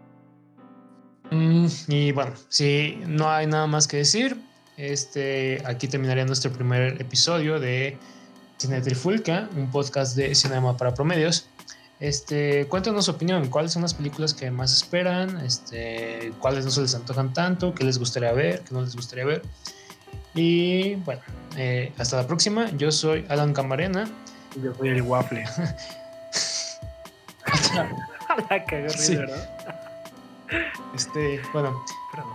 Mm, y bueno, si no hay nada más que decir, este, aquí terminaría nuestro primer episodio de Cine Trifulca, un podcast de cinema para promedios. Este, cuéntanos su opinión, cuáles son las películas que más esperan, este, cuáles no se les antojan tanto, qué les gustaría ver, qué no les gustaría ver. Y bueno, eh, hasta la próxima. Yo soy Alan Camarena. Y yo soy el Waffle. La cagó, sí. ¿verdad? Este, bueno,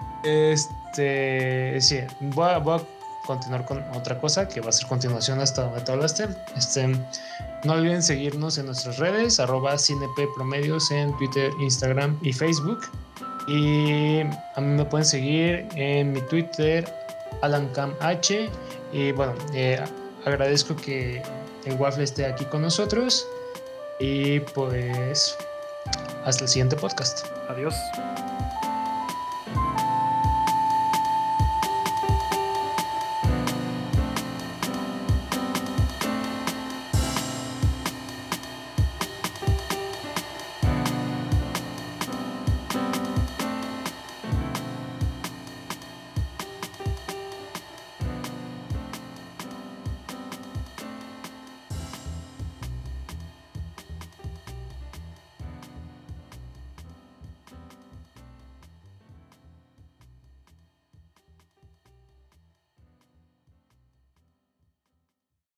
este, sí, voy a, voy a continuar con otra cosa que va a ser continuación hasta donde te hablaste. Este, no olviden seguirnos en nuestras redes, arroba cineppromedios en Twitter, Instagram y Facebook. Y a mí me pueden seguir en mi Twitter, AlanCamH. Y bueno, eh, agradezco que el Waffle esté aquí con nosotros. Y pues, hasta el siguiente podcast. Adiós.